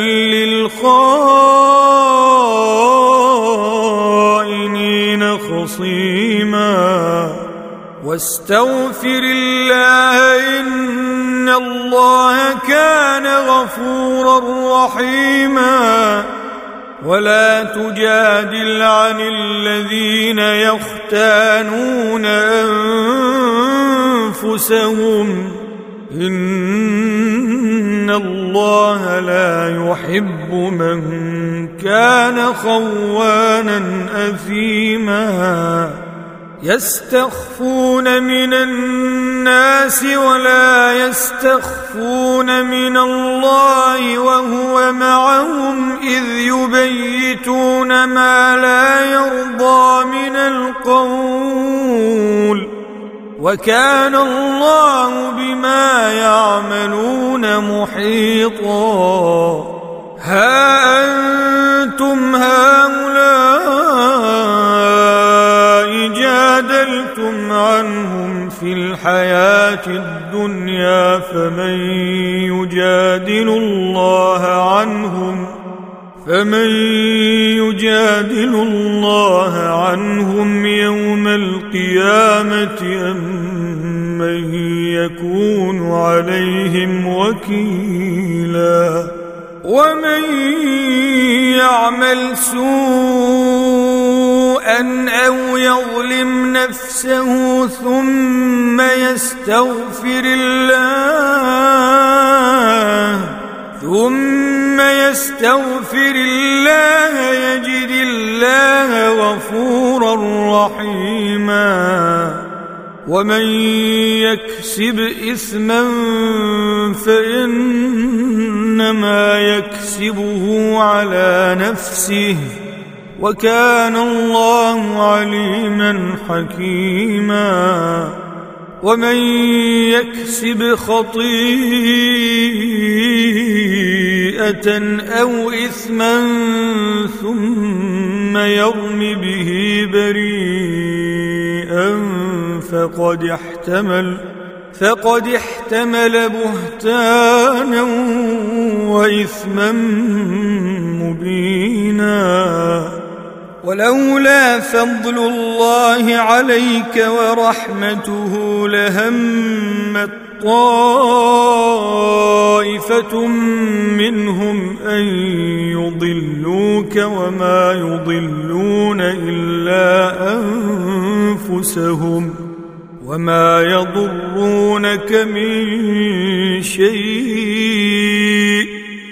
للخائنين خصيما واستغفر الله إن الله كان غفورا رحيما ولا تجادل عن الذين يختانون أنفسهم إن الله لا يحب من كان خوانا أثيما يستخفون من الناس ولا يستخفون من الله وهو معهم إذ يبيتون ما لا يرضى من القول وكان الله بما يعملون محيطا ها أنتم هؤلاء جادلتم عنهم في الحياة الدنيا فمن يجادل الله عنهم يوم القيامة أم من يكون عليهم وكيلا ومن يعمل سوءا أو يظلم نفسه ثم يستغفر الله يجد الله غفورا رحيما ومن يكسب إثما فإنما يكسبه على نفسه وكان الله عليما حكيما ومن يكسب خطيئة أو إثما ثم يرم به بريئا فقد احتمل بهتانا وإثما مبينا ولولا فضل الله عليك ورحمته لهمت طائفة منهم أن يضلوك وما يضلون إلا أنفسهم وما يضرونك من شيء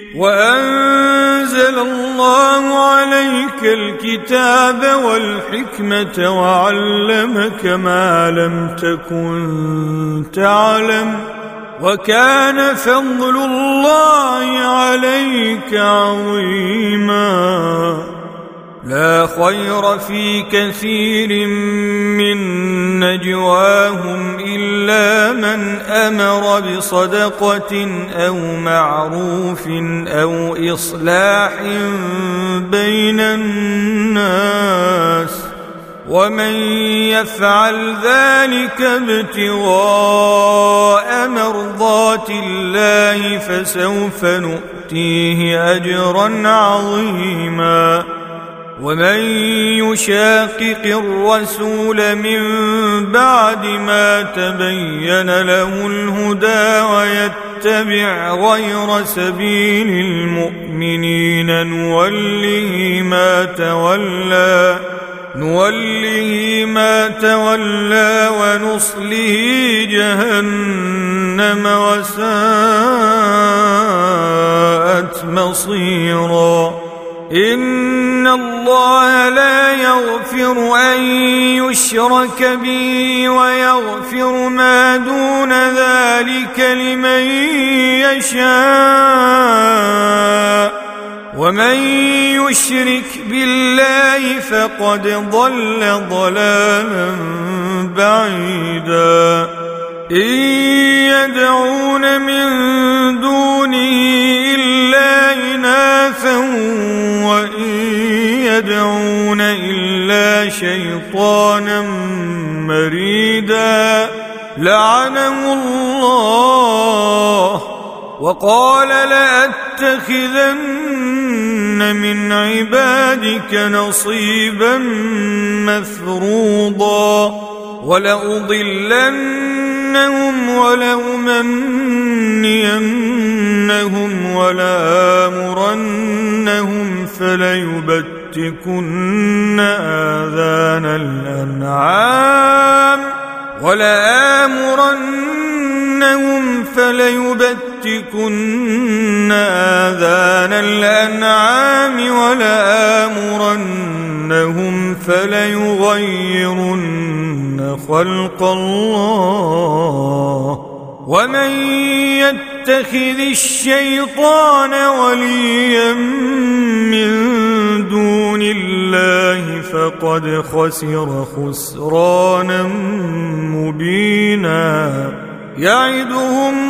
وأنزل الله عليك الكتاب والحكمة وعلمك ما لم تكن تعلم وكان فضل الله عليك عظيما لا خير في كثير من نجواهم إلا من أمر بصدقة أو معروف أو إصلاح بين الناس ومن يفعل ذلك ابتغاء مرضات الله فسوف نؤتيه أجرا عظيما ومن يشاقق الرسول من بعد ما تبين له الهدى ويتبع غير سبيل المؤمنين نوله ما تولى ونصله جهنم وساءت مصيرا إن الله لا يغفر أن يشرك به ويغفر ما دون ذلك لمن يشاء ومن يشرك بالله فقد ضل ضلالا بعيدا إن يدعون من دونه إلا إناثا وإن يدعون إلا شيطانا مريدا لعنه الله وقال لأتخذن من عبادك نصيبا مفروضا ولأضلنهم ولأمنينهم ولآمرنهم فليبتكن آذان الأنعام ولآمرنهم فليبتكن آذان الأنعام ولآمرنهم فليغيرن خلق الله ومن يتخذ الشيطان وليا من دون الله فقد خسر خسرانا مبينا يعدهم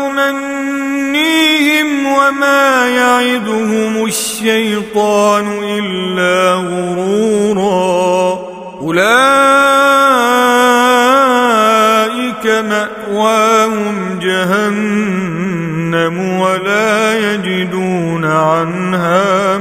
ويمنيهم وما يعدهم الشيطان إلا غرورا أولئك مأواهم جهنم ولا يجدون عنها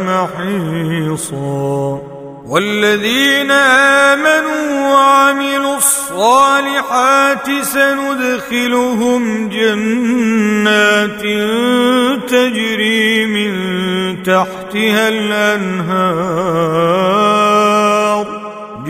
محيصا والذين آمنوا وعملوا الصالحات سندخلهم جنات تجري من تحتها الأنهار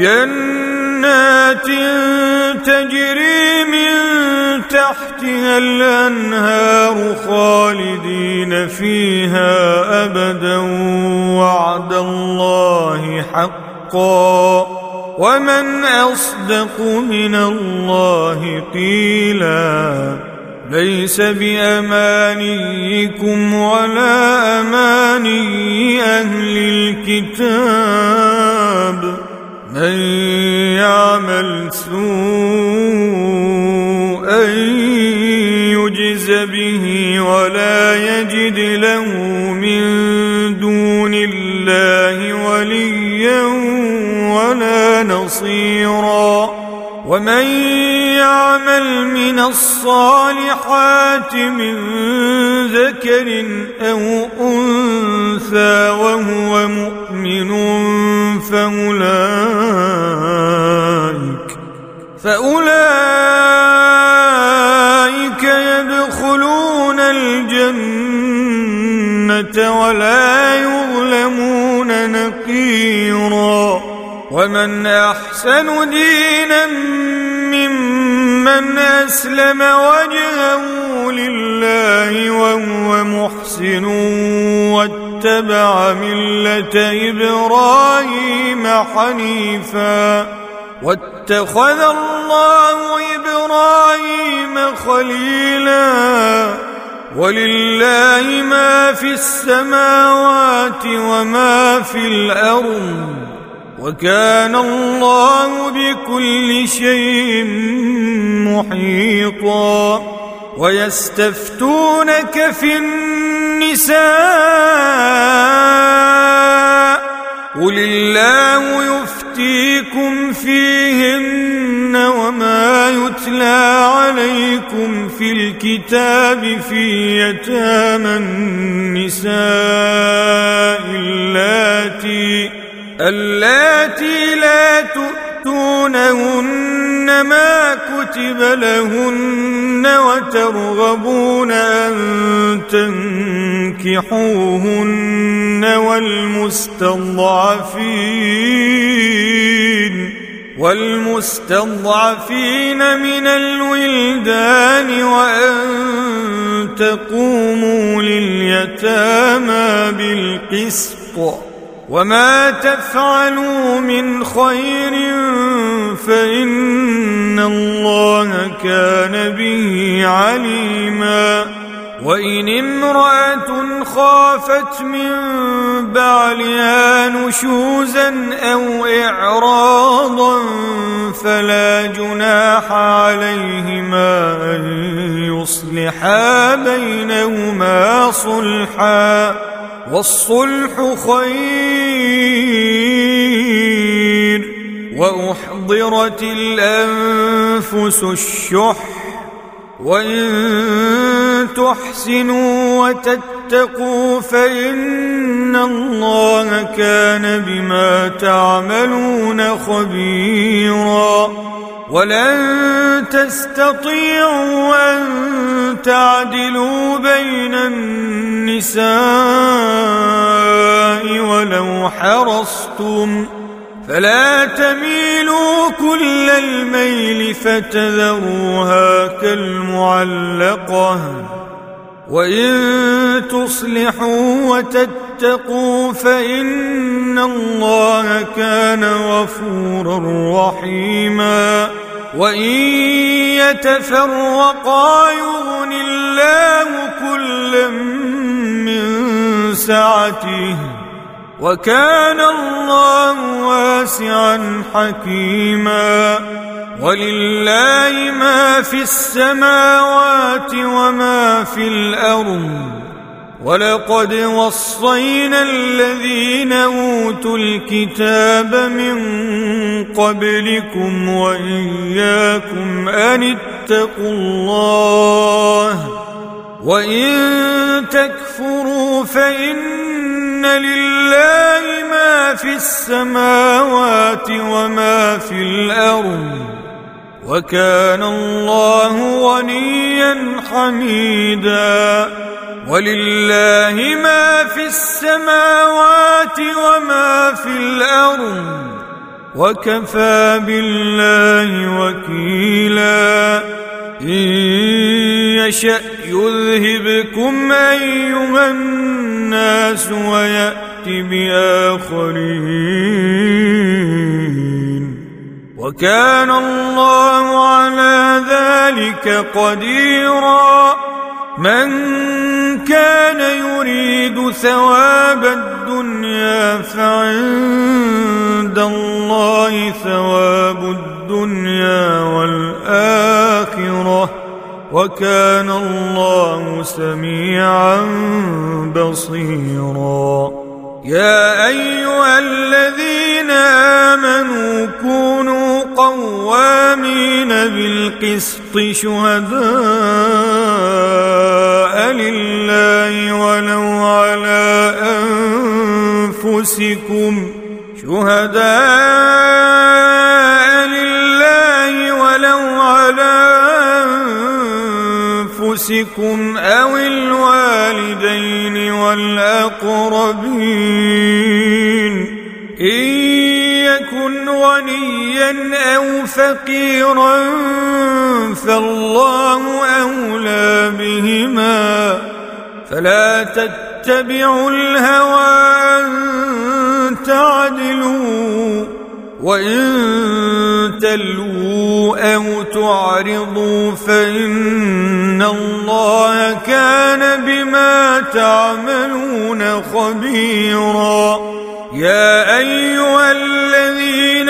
جنات تجري من تحتها الأنهار خالدين فيها أبدا وعد الله حقا ومن أصدق من الله قيلا ليس بأمانيكم ولا أماني أهل الكتاب من يعمل سوءا يجز به ولا يجد له من دون الله وليا ولا نصيرا ومن يعمل من الصالحات من ذكر أو أنثى وهو مؤمن فأولئك يدخلون الجنة ولا يظلمون نقيرا ومن أحسن دينا ممن أسلم وجهه لله وهو محسن واتبع ملة إبراهيم حنيفا واتخذ الله إبراهيم خليلا ولله ما في السماوات وما في الأرض وكان الله بكل شيء محيطا ويستفتونك في النساء قل الله يفتيكم فيهن وما يتلى عليكم في الكتاب في يتامى النساء اللاتي لا تؤتونهن ما كتب لهن وترغبون أن تنكحوهن والمستضعفين من الولدان وأن تقوموا لليتامى بالقسط وما تفعلوا من خير فإن الله كان به عليما وإن امرأة خافت من بعلها نشوزا أو إعراضا فلا جناح عليهما أن يصلحا بينهما صلحا والصلح خير وأحضرت الأنفس الشح وإن تحسنوا وتتقوا فإن الله كان بما تعملون خبيرا ولن تستطيعوا أن تعدلوا بين النساء ولو حرصتم، فلا تميلوا كل الميل فتذروها كالمعلقة، وإن تصلحوا وتتقوا فإن الله كان غفورا رحيما. وإن يتفرقا يغن الله كلا من سعته، وكان الله واسعا حكيما. ولله ما في السماوات وما في الأرض، ولقد وصينا الذين أوتوا الكتاب من قبلكم وإياكم أن اتقوا الله، وإن تكفروا فإن لله ما في السماوات وما في الأرض، وكان الله غنيا حميدا. ولله ما في السماوات وما في الأرض، وكفى بالله وكيلا. إن يشأ يذهبكم أيها الناس ويأت بآخرين، وكان الله على ذلك قديرا. من كان يريد ثواب الدنيا فعند الله ثواب الدنيا والآخرة، وكان الله سميعا بصيرا. يا أيها الذين آمنوا كونوا قوامين بالقسط شهداء لله ولو على أنفسكم أو الوالدين والأقربين، إن يكن غنيا أو فقيرا فالله أولى بهما، فلا تتبعوا الهوى أن تعدلوا، وإن تلووا أو تعرضوا فإن الله كان بما تعملون خبيرا. يا أيها الذين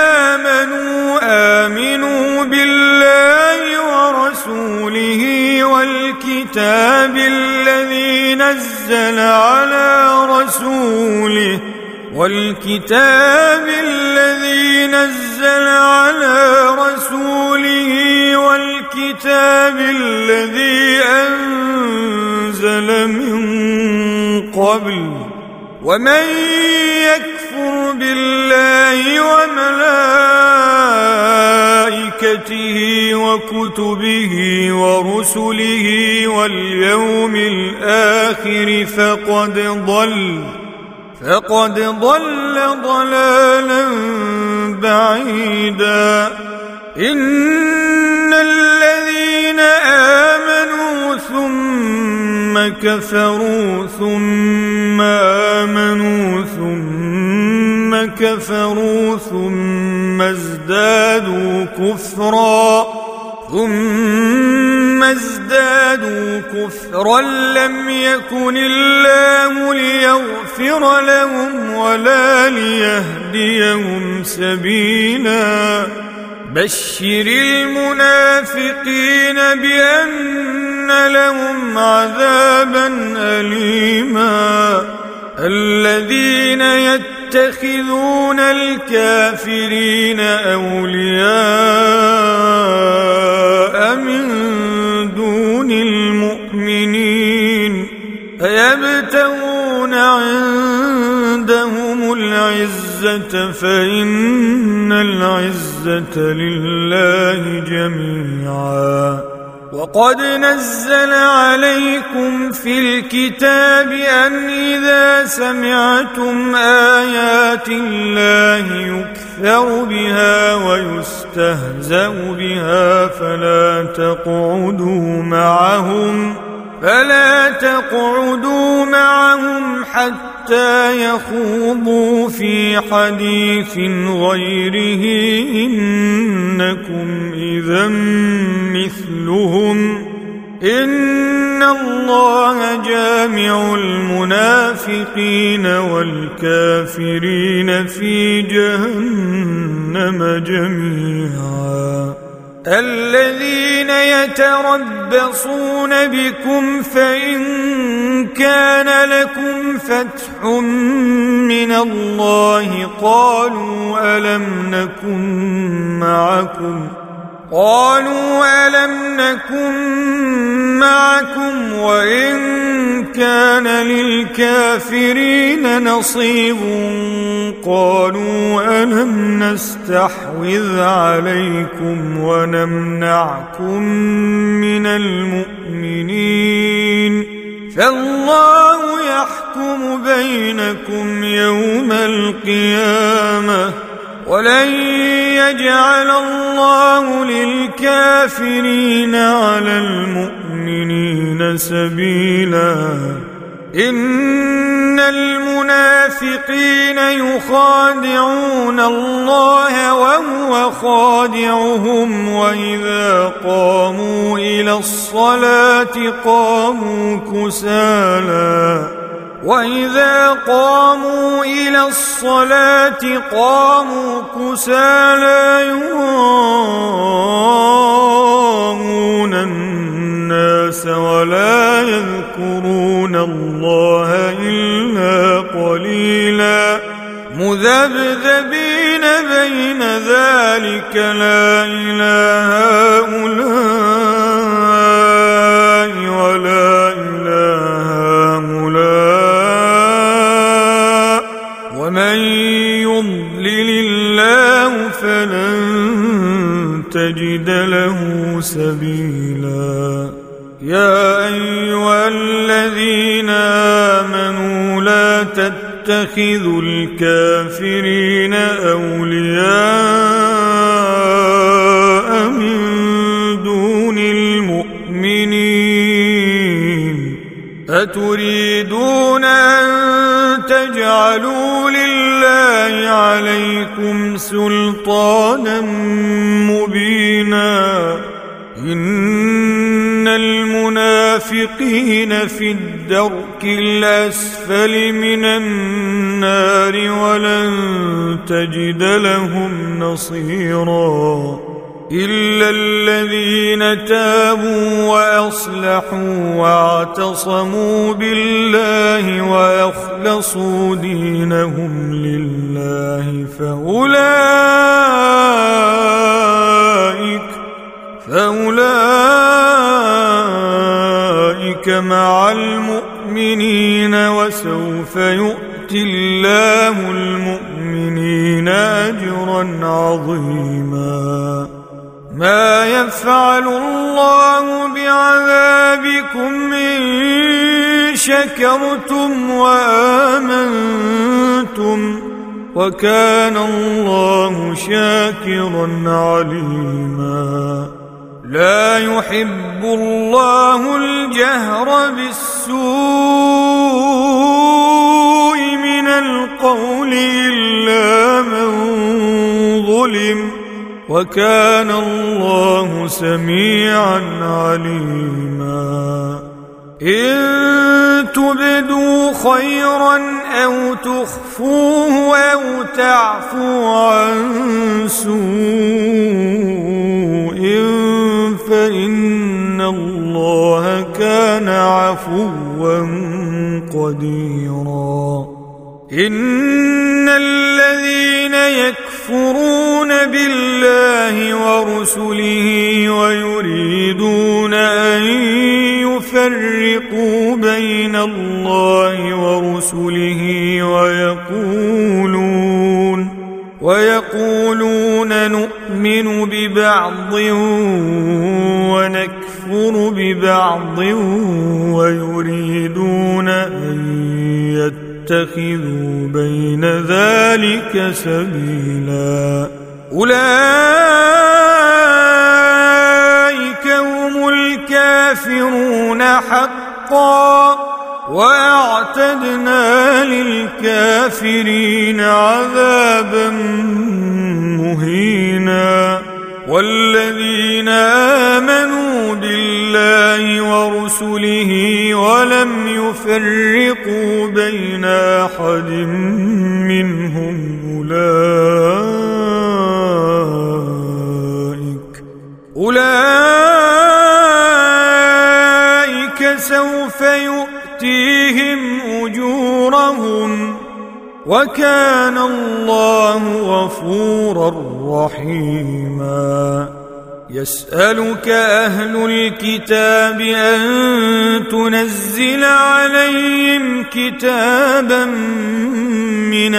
آمنوا بالله ورسوله والكتاب الذي نزل على رسوله والكتاب الذي أنزل من قبل، ومن يكفر بالله وملائكته وكتبه ورسله واليوم الآخر فقد ضل ضلالا بعيدا. إن الذين آمنوا ثم كفروا ثم آمنوا ثم كفروا ثم ازدادوا كفرا لم يكن الله ليغفر لهم ولا ليهديهم سبيلا. بشر المنافقين بأن لهم عذابا أليما. الذين يتخذون الكافرين أولياء من دون المؤمنين أيبتغون عندهم العزة فإن العزة لله جميعا. وقد نزل عليكم في الكتاب أن إذا سمعتم آيات الله يكفر بها ويستهزأ بها فلا تقعدوا معهم حتى يخوضوا في حديث غيره إنكم إذا مثلهم إن الله جامع المنافقين والكافرين في جهنم جميعا. الذين يتربصون بكم فإن كان لكم فتح من الله قالوا ألم نكن معكم وإن كان للكافرين نصيب قالوا ألم نستحوذ عليكم ونمنعكم من المؤمنين فالله يحكم بينكم يوم القيامة ولن يجعل الله للكافرين على المؤمنين سبيلا. إن المنافقين يخادعون الله وهو خادعهم وإذا قاموا إلى الصلاة قاموا كسالى يراءون الناس ولا يذكرون الله إلا قليلا مذبذبين بين ذلك لا إله هؤلاء ولا إله هؤلاء ومن يضلل الله فلن تجد له سبيلا. يا أيها الذين آمنوا لا تتخذوا الكافرين أولياء من دون المؤمنين أتريدون أن تجعلوا لله عليكم سلطانا مبينا. إن المنافقين في الدرك الأسفل من النار ولن تجد لهم نصيرا إلا الذين تابوا وأصلحوا واعتصموا بالله وأخلصوا دينهم لله فأولئك مع المؤمنين وسوف يؤتي الله المؤمنين أجرا عظيما. ما يفعل الله بعذابكم إن شكرتم وآمنتم وكان الله شاكرا عليما. لا يحب الله الجهر بالسوء من القول إلا من ظلم وكان الله سميعا عليما. إن تبدوا خيرا أو تخفوه أو تعفوا عن سوء فإن الله كان عفوا قديرا. إن الذين يكفرون بالله ورسله ويريدون أن يفرقوا بين الله ورسله ويقولون نؤمن ببعض ونكفر ببعض ويريدون أن يتخذوا بين ذلك سبيلا أولئك هم الكافرون حقا وأعتدنا للكافرين عذابا مهينا والذين آمنوا بالله ورسله ولم يفرقوا بين أحد منهم أولئك سوف يؤتيهم أجورهم وكان الله غفورا رحيما يسألك أهل الكتاب أن تنزل عليهم كتابا من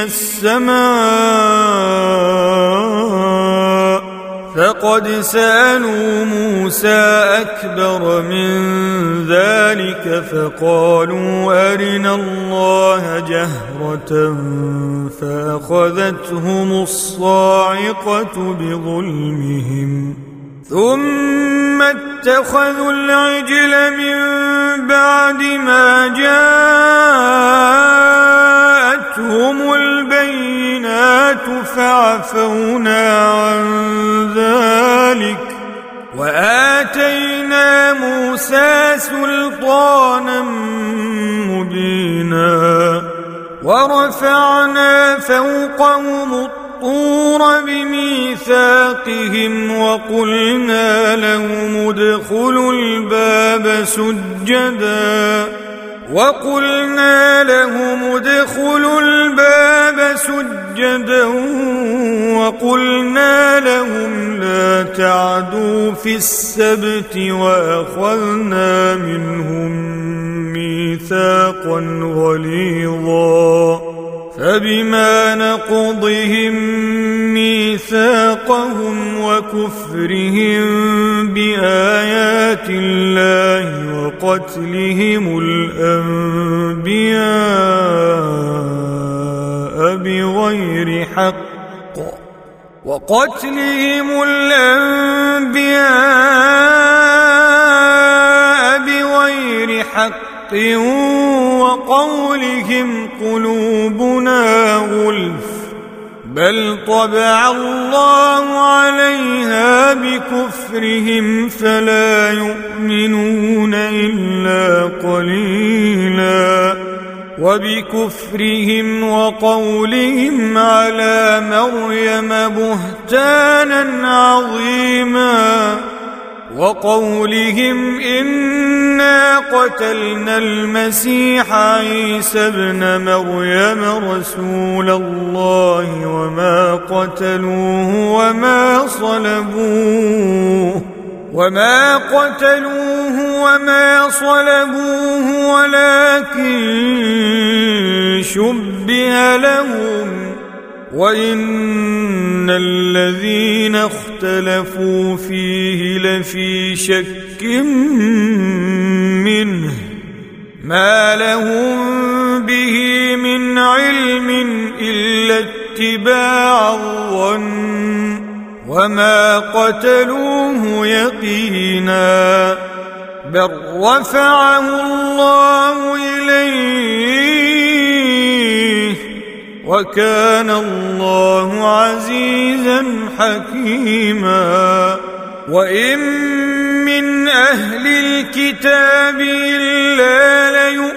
السماء فقد سألوا موسى أكبر من ذلك فقالوا أرنا الله جهرة فأخذتهم الصاعقة بظلمهم ثم اتخذوا العجل من بعد ما جاءتهم البينات فعفونا عن ذلك وآتينا موسى سلطانا مبينا ورفعنا فوقهم الطور بميثاقهم وقلنا لهم ادخلوا الباب سجدا وقلنا لهم لا تعدوا في السبت وأخذنا منهم ميثاقا غليظا فبما نقضهم ميثاقهم وكفرهم بآيات الله وقتلهم الأنبياء بغير حق وقولهم قلوبنا غلف بل طبع الله عليها بكفرهم فلا يؤمنون إلا قليلا وبكفرهم وقولهم على مريم بهتانا عظيما وقولهم إنا قتلنا المسيح عيسى ابن مريم رسول الله وما قتلوه وما صلبوه ولكن شبه لهم وإن الذين اختلفوا فيه لفي شك منه ما لهم به من علم إلا اتباع الظن وما قتلوه يقينا بل رفعه الله إليه وكان الله عزيزا حكيما وإن من أهل الكتاب إلا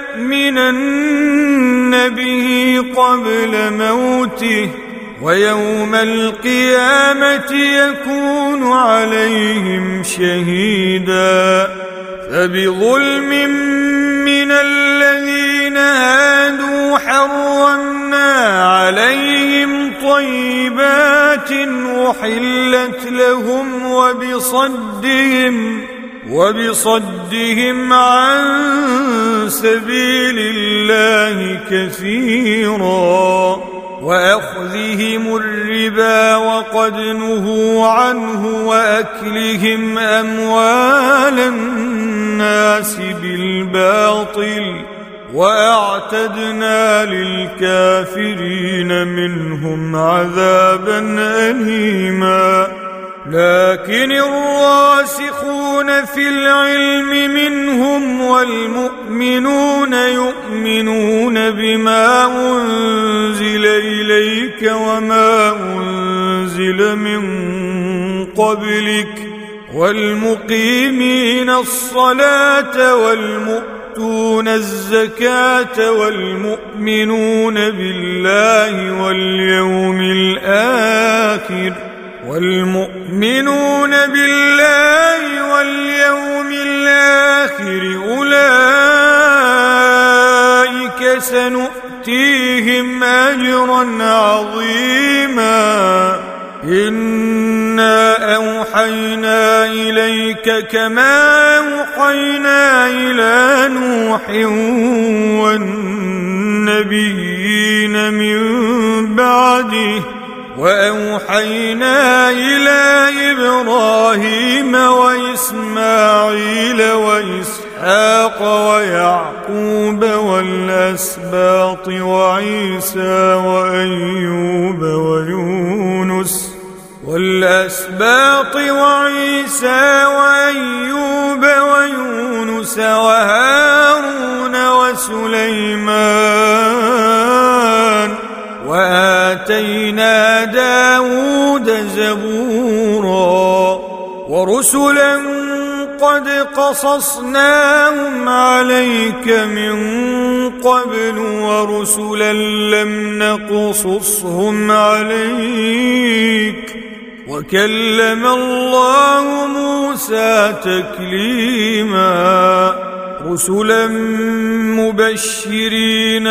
ليؤمنن به قبل موته ويوم القيامة يكون عليهم شهيدا فبظلم من الذين هادوا حرمنا عليهم طيبات أحلت لهم وبصدهم عن سبيل الله كثيرا وأخذهم الربا وقد نهوا عنه وأكلهم أموال الناس بالباطل وأعتدنا للكافرين منهم عذابا أليما لكن الراسخون في العلم منهم والمؤمنون يؤمنون بما أنزل إليك وما أنزل من قبلك والمقيمين الصلاة والمؤتون الزكاة والمؤمنون بالله واليوم الآخر أولئك سنؤتيهم أجرا عظيما إنا أوحينا إليك كما أوحينا إلى نوح والنبيين من بعده وأوحينا إلى إبراهيم وإسماعيل وإسحاق ويعقوب والأسباط وعيسى وأيوب ويونس وهارون وسليمان وآتينا داود زبورا ورسلا قد قصصناهم عليك من قبل ورسلا لم نقصصهم عليك وكلم الله موسى تكليما رسلا مبشرين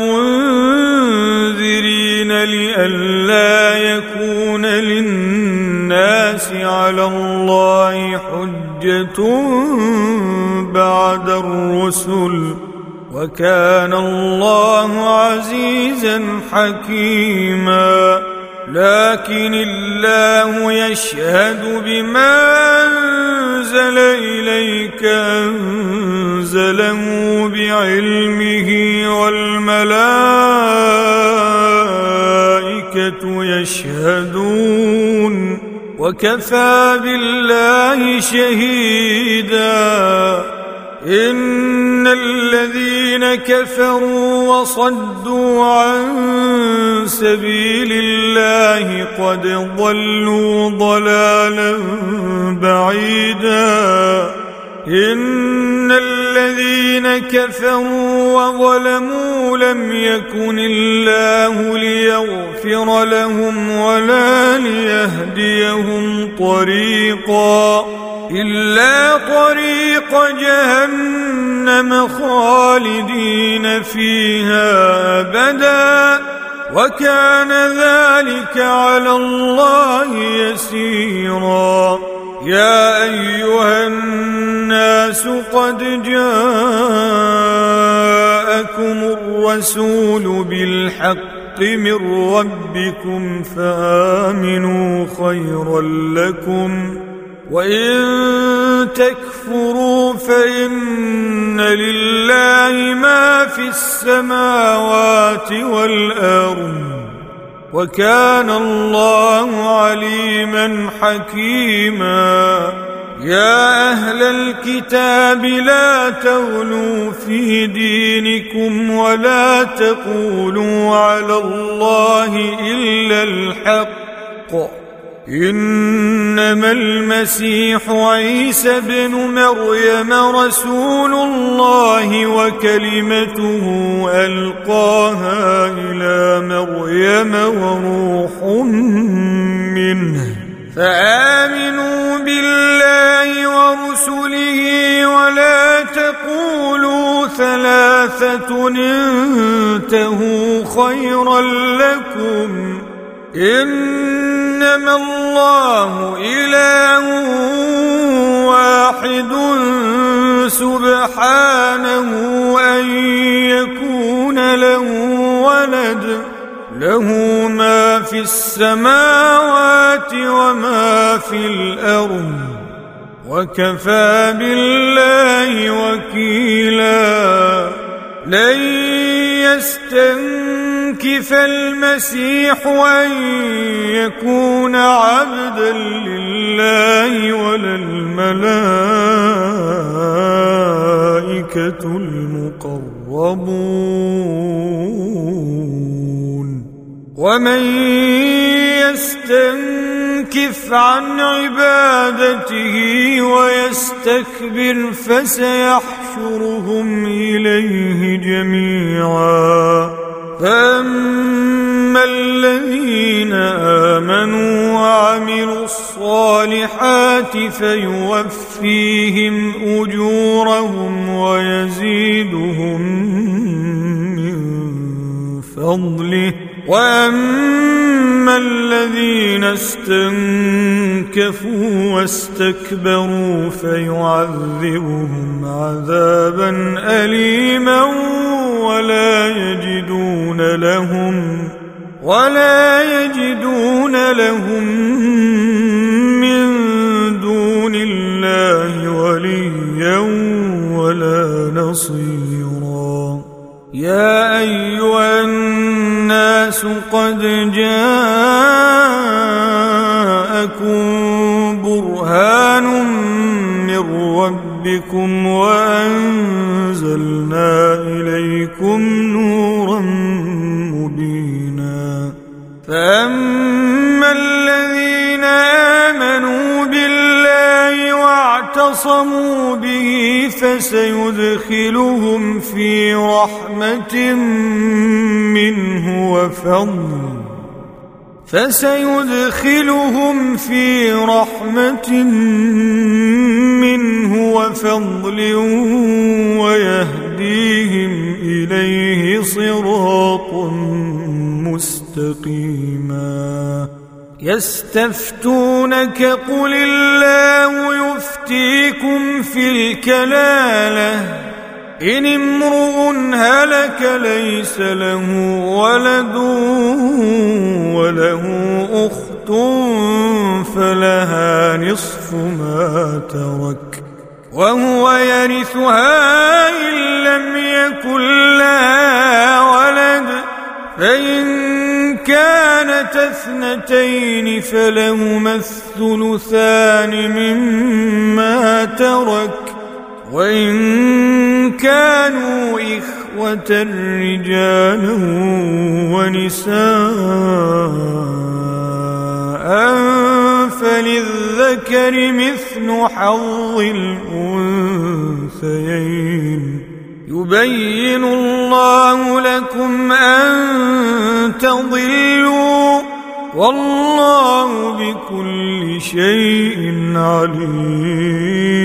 ومنذرين لئلا يكون للناس على الله حجة بعد الرسل وكان الله عزيزا حكيما لكن الله يشهد بما أنزل إليك أنزله بعلمه والملائكة يشهدون وكفى بالله شهيدا إن الذين كفروا وصدوا عن سبيل الله قد ضلوا ضلالا بعيدا إن الذين كفروا وظلموا لم يكن الله ليغفر لهم ولا ليهديهم طريقا إلا طريق جهنم خالدين فيها أبدا وكان ذلك على الله يسيرا يا أيها الناس قد جاءكم الرسول بالحق من ربكم فآمنوا خيرا لكم وإن تكفروا فإن لله ما في السماوات والأرض وكان الله عليما حكيما يا أهل الكتاب لا تغلوا في دينكم ولا تقولوا على الله إلا الحق إنما المسيح عيسى ابن مريم رسول الله وكلمته ألقاها إلى مريم وروح منه فآمنوا بالله ورسله ولا تقولوا ثلاثة انتهوا خيرا لكم إنما الله إله واحد سبحانه أن يكون له ولد له ما في السماوات وما في الأرض وكفى بالله وكيلا لن يستنكف المسيح أن يكون عبدا لله ولا الملائكة المقربون ومن يستنكف عن عبادته ويستكبر فسيحشرهم إليه جميعا فأما الذين آمنوا وعملوا الصالحات فيوفيهم أجورهم ويزيدهم من فضله وأما الذين استنكفوا واستكبروا فيعذبهم عذابا أليما ولا يجدون لهم من دون الله وليا ولا نصيرا يا أيها الناس قد جاءكم برهان من ربكم وأنزلنا إليكم نورا مبينا فأما الذين آمنوا بالله واعتصموا به فسيدخلهم في رحمة منه وفضل ويهديهم إليه صراطا مستقيما يستفتونك قل الله يفتيكم في الكلالة إن امرؤ هلك ليس له ولد وله أخت فلها نصف ما ترك وهو يرثها إن لم يكن لها ولد فإن كانت اثنتين فلهما الثلثان مما ترك وإن كانوا إخوة رجالا ونساء فللذكر مثل حظ الأنثيين يبين الله لكم أن تضلوا والله بكل شيء عليم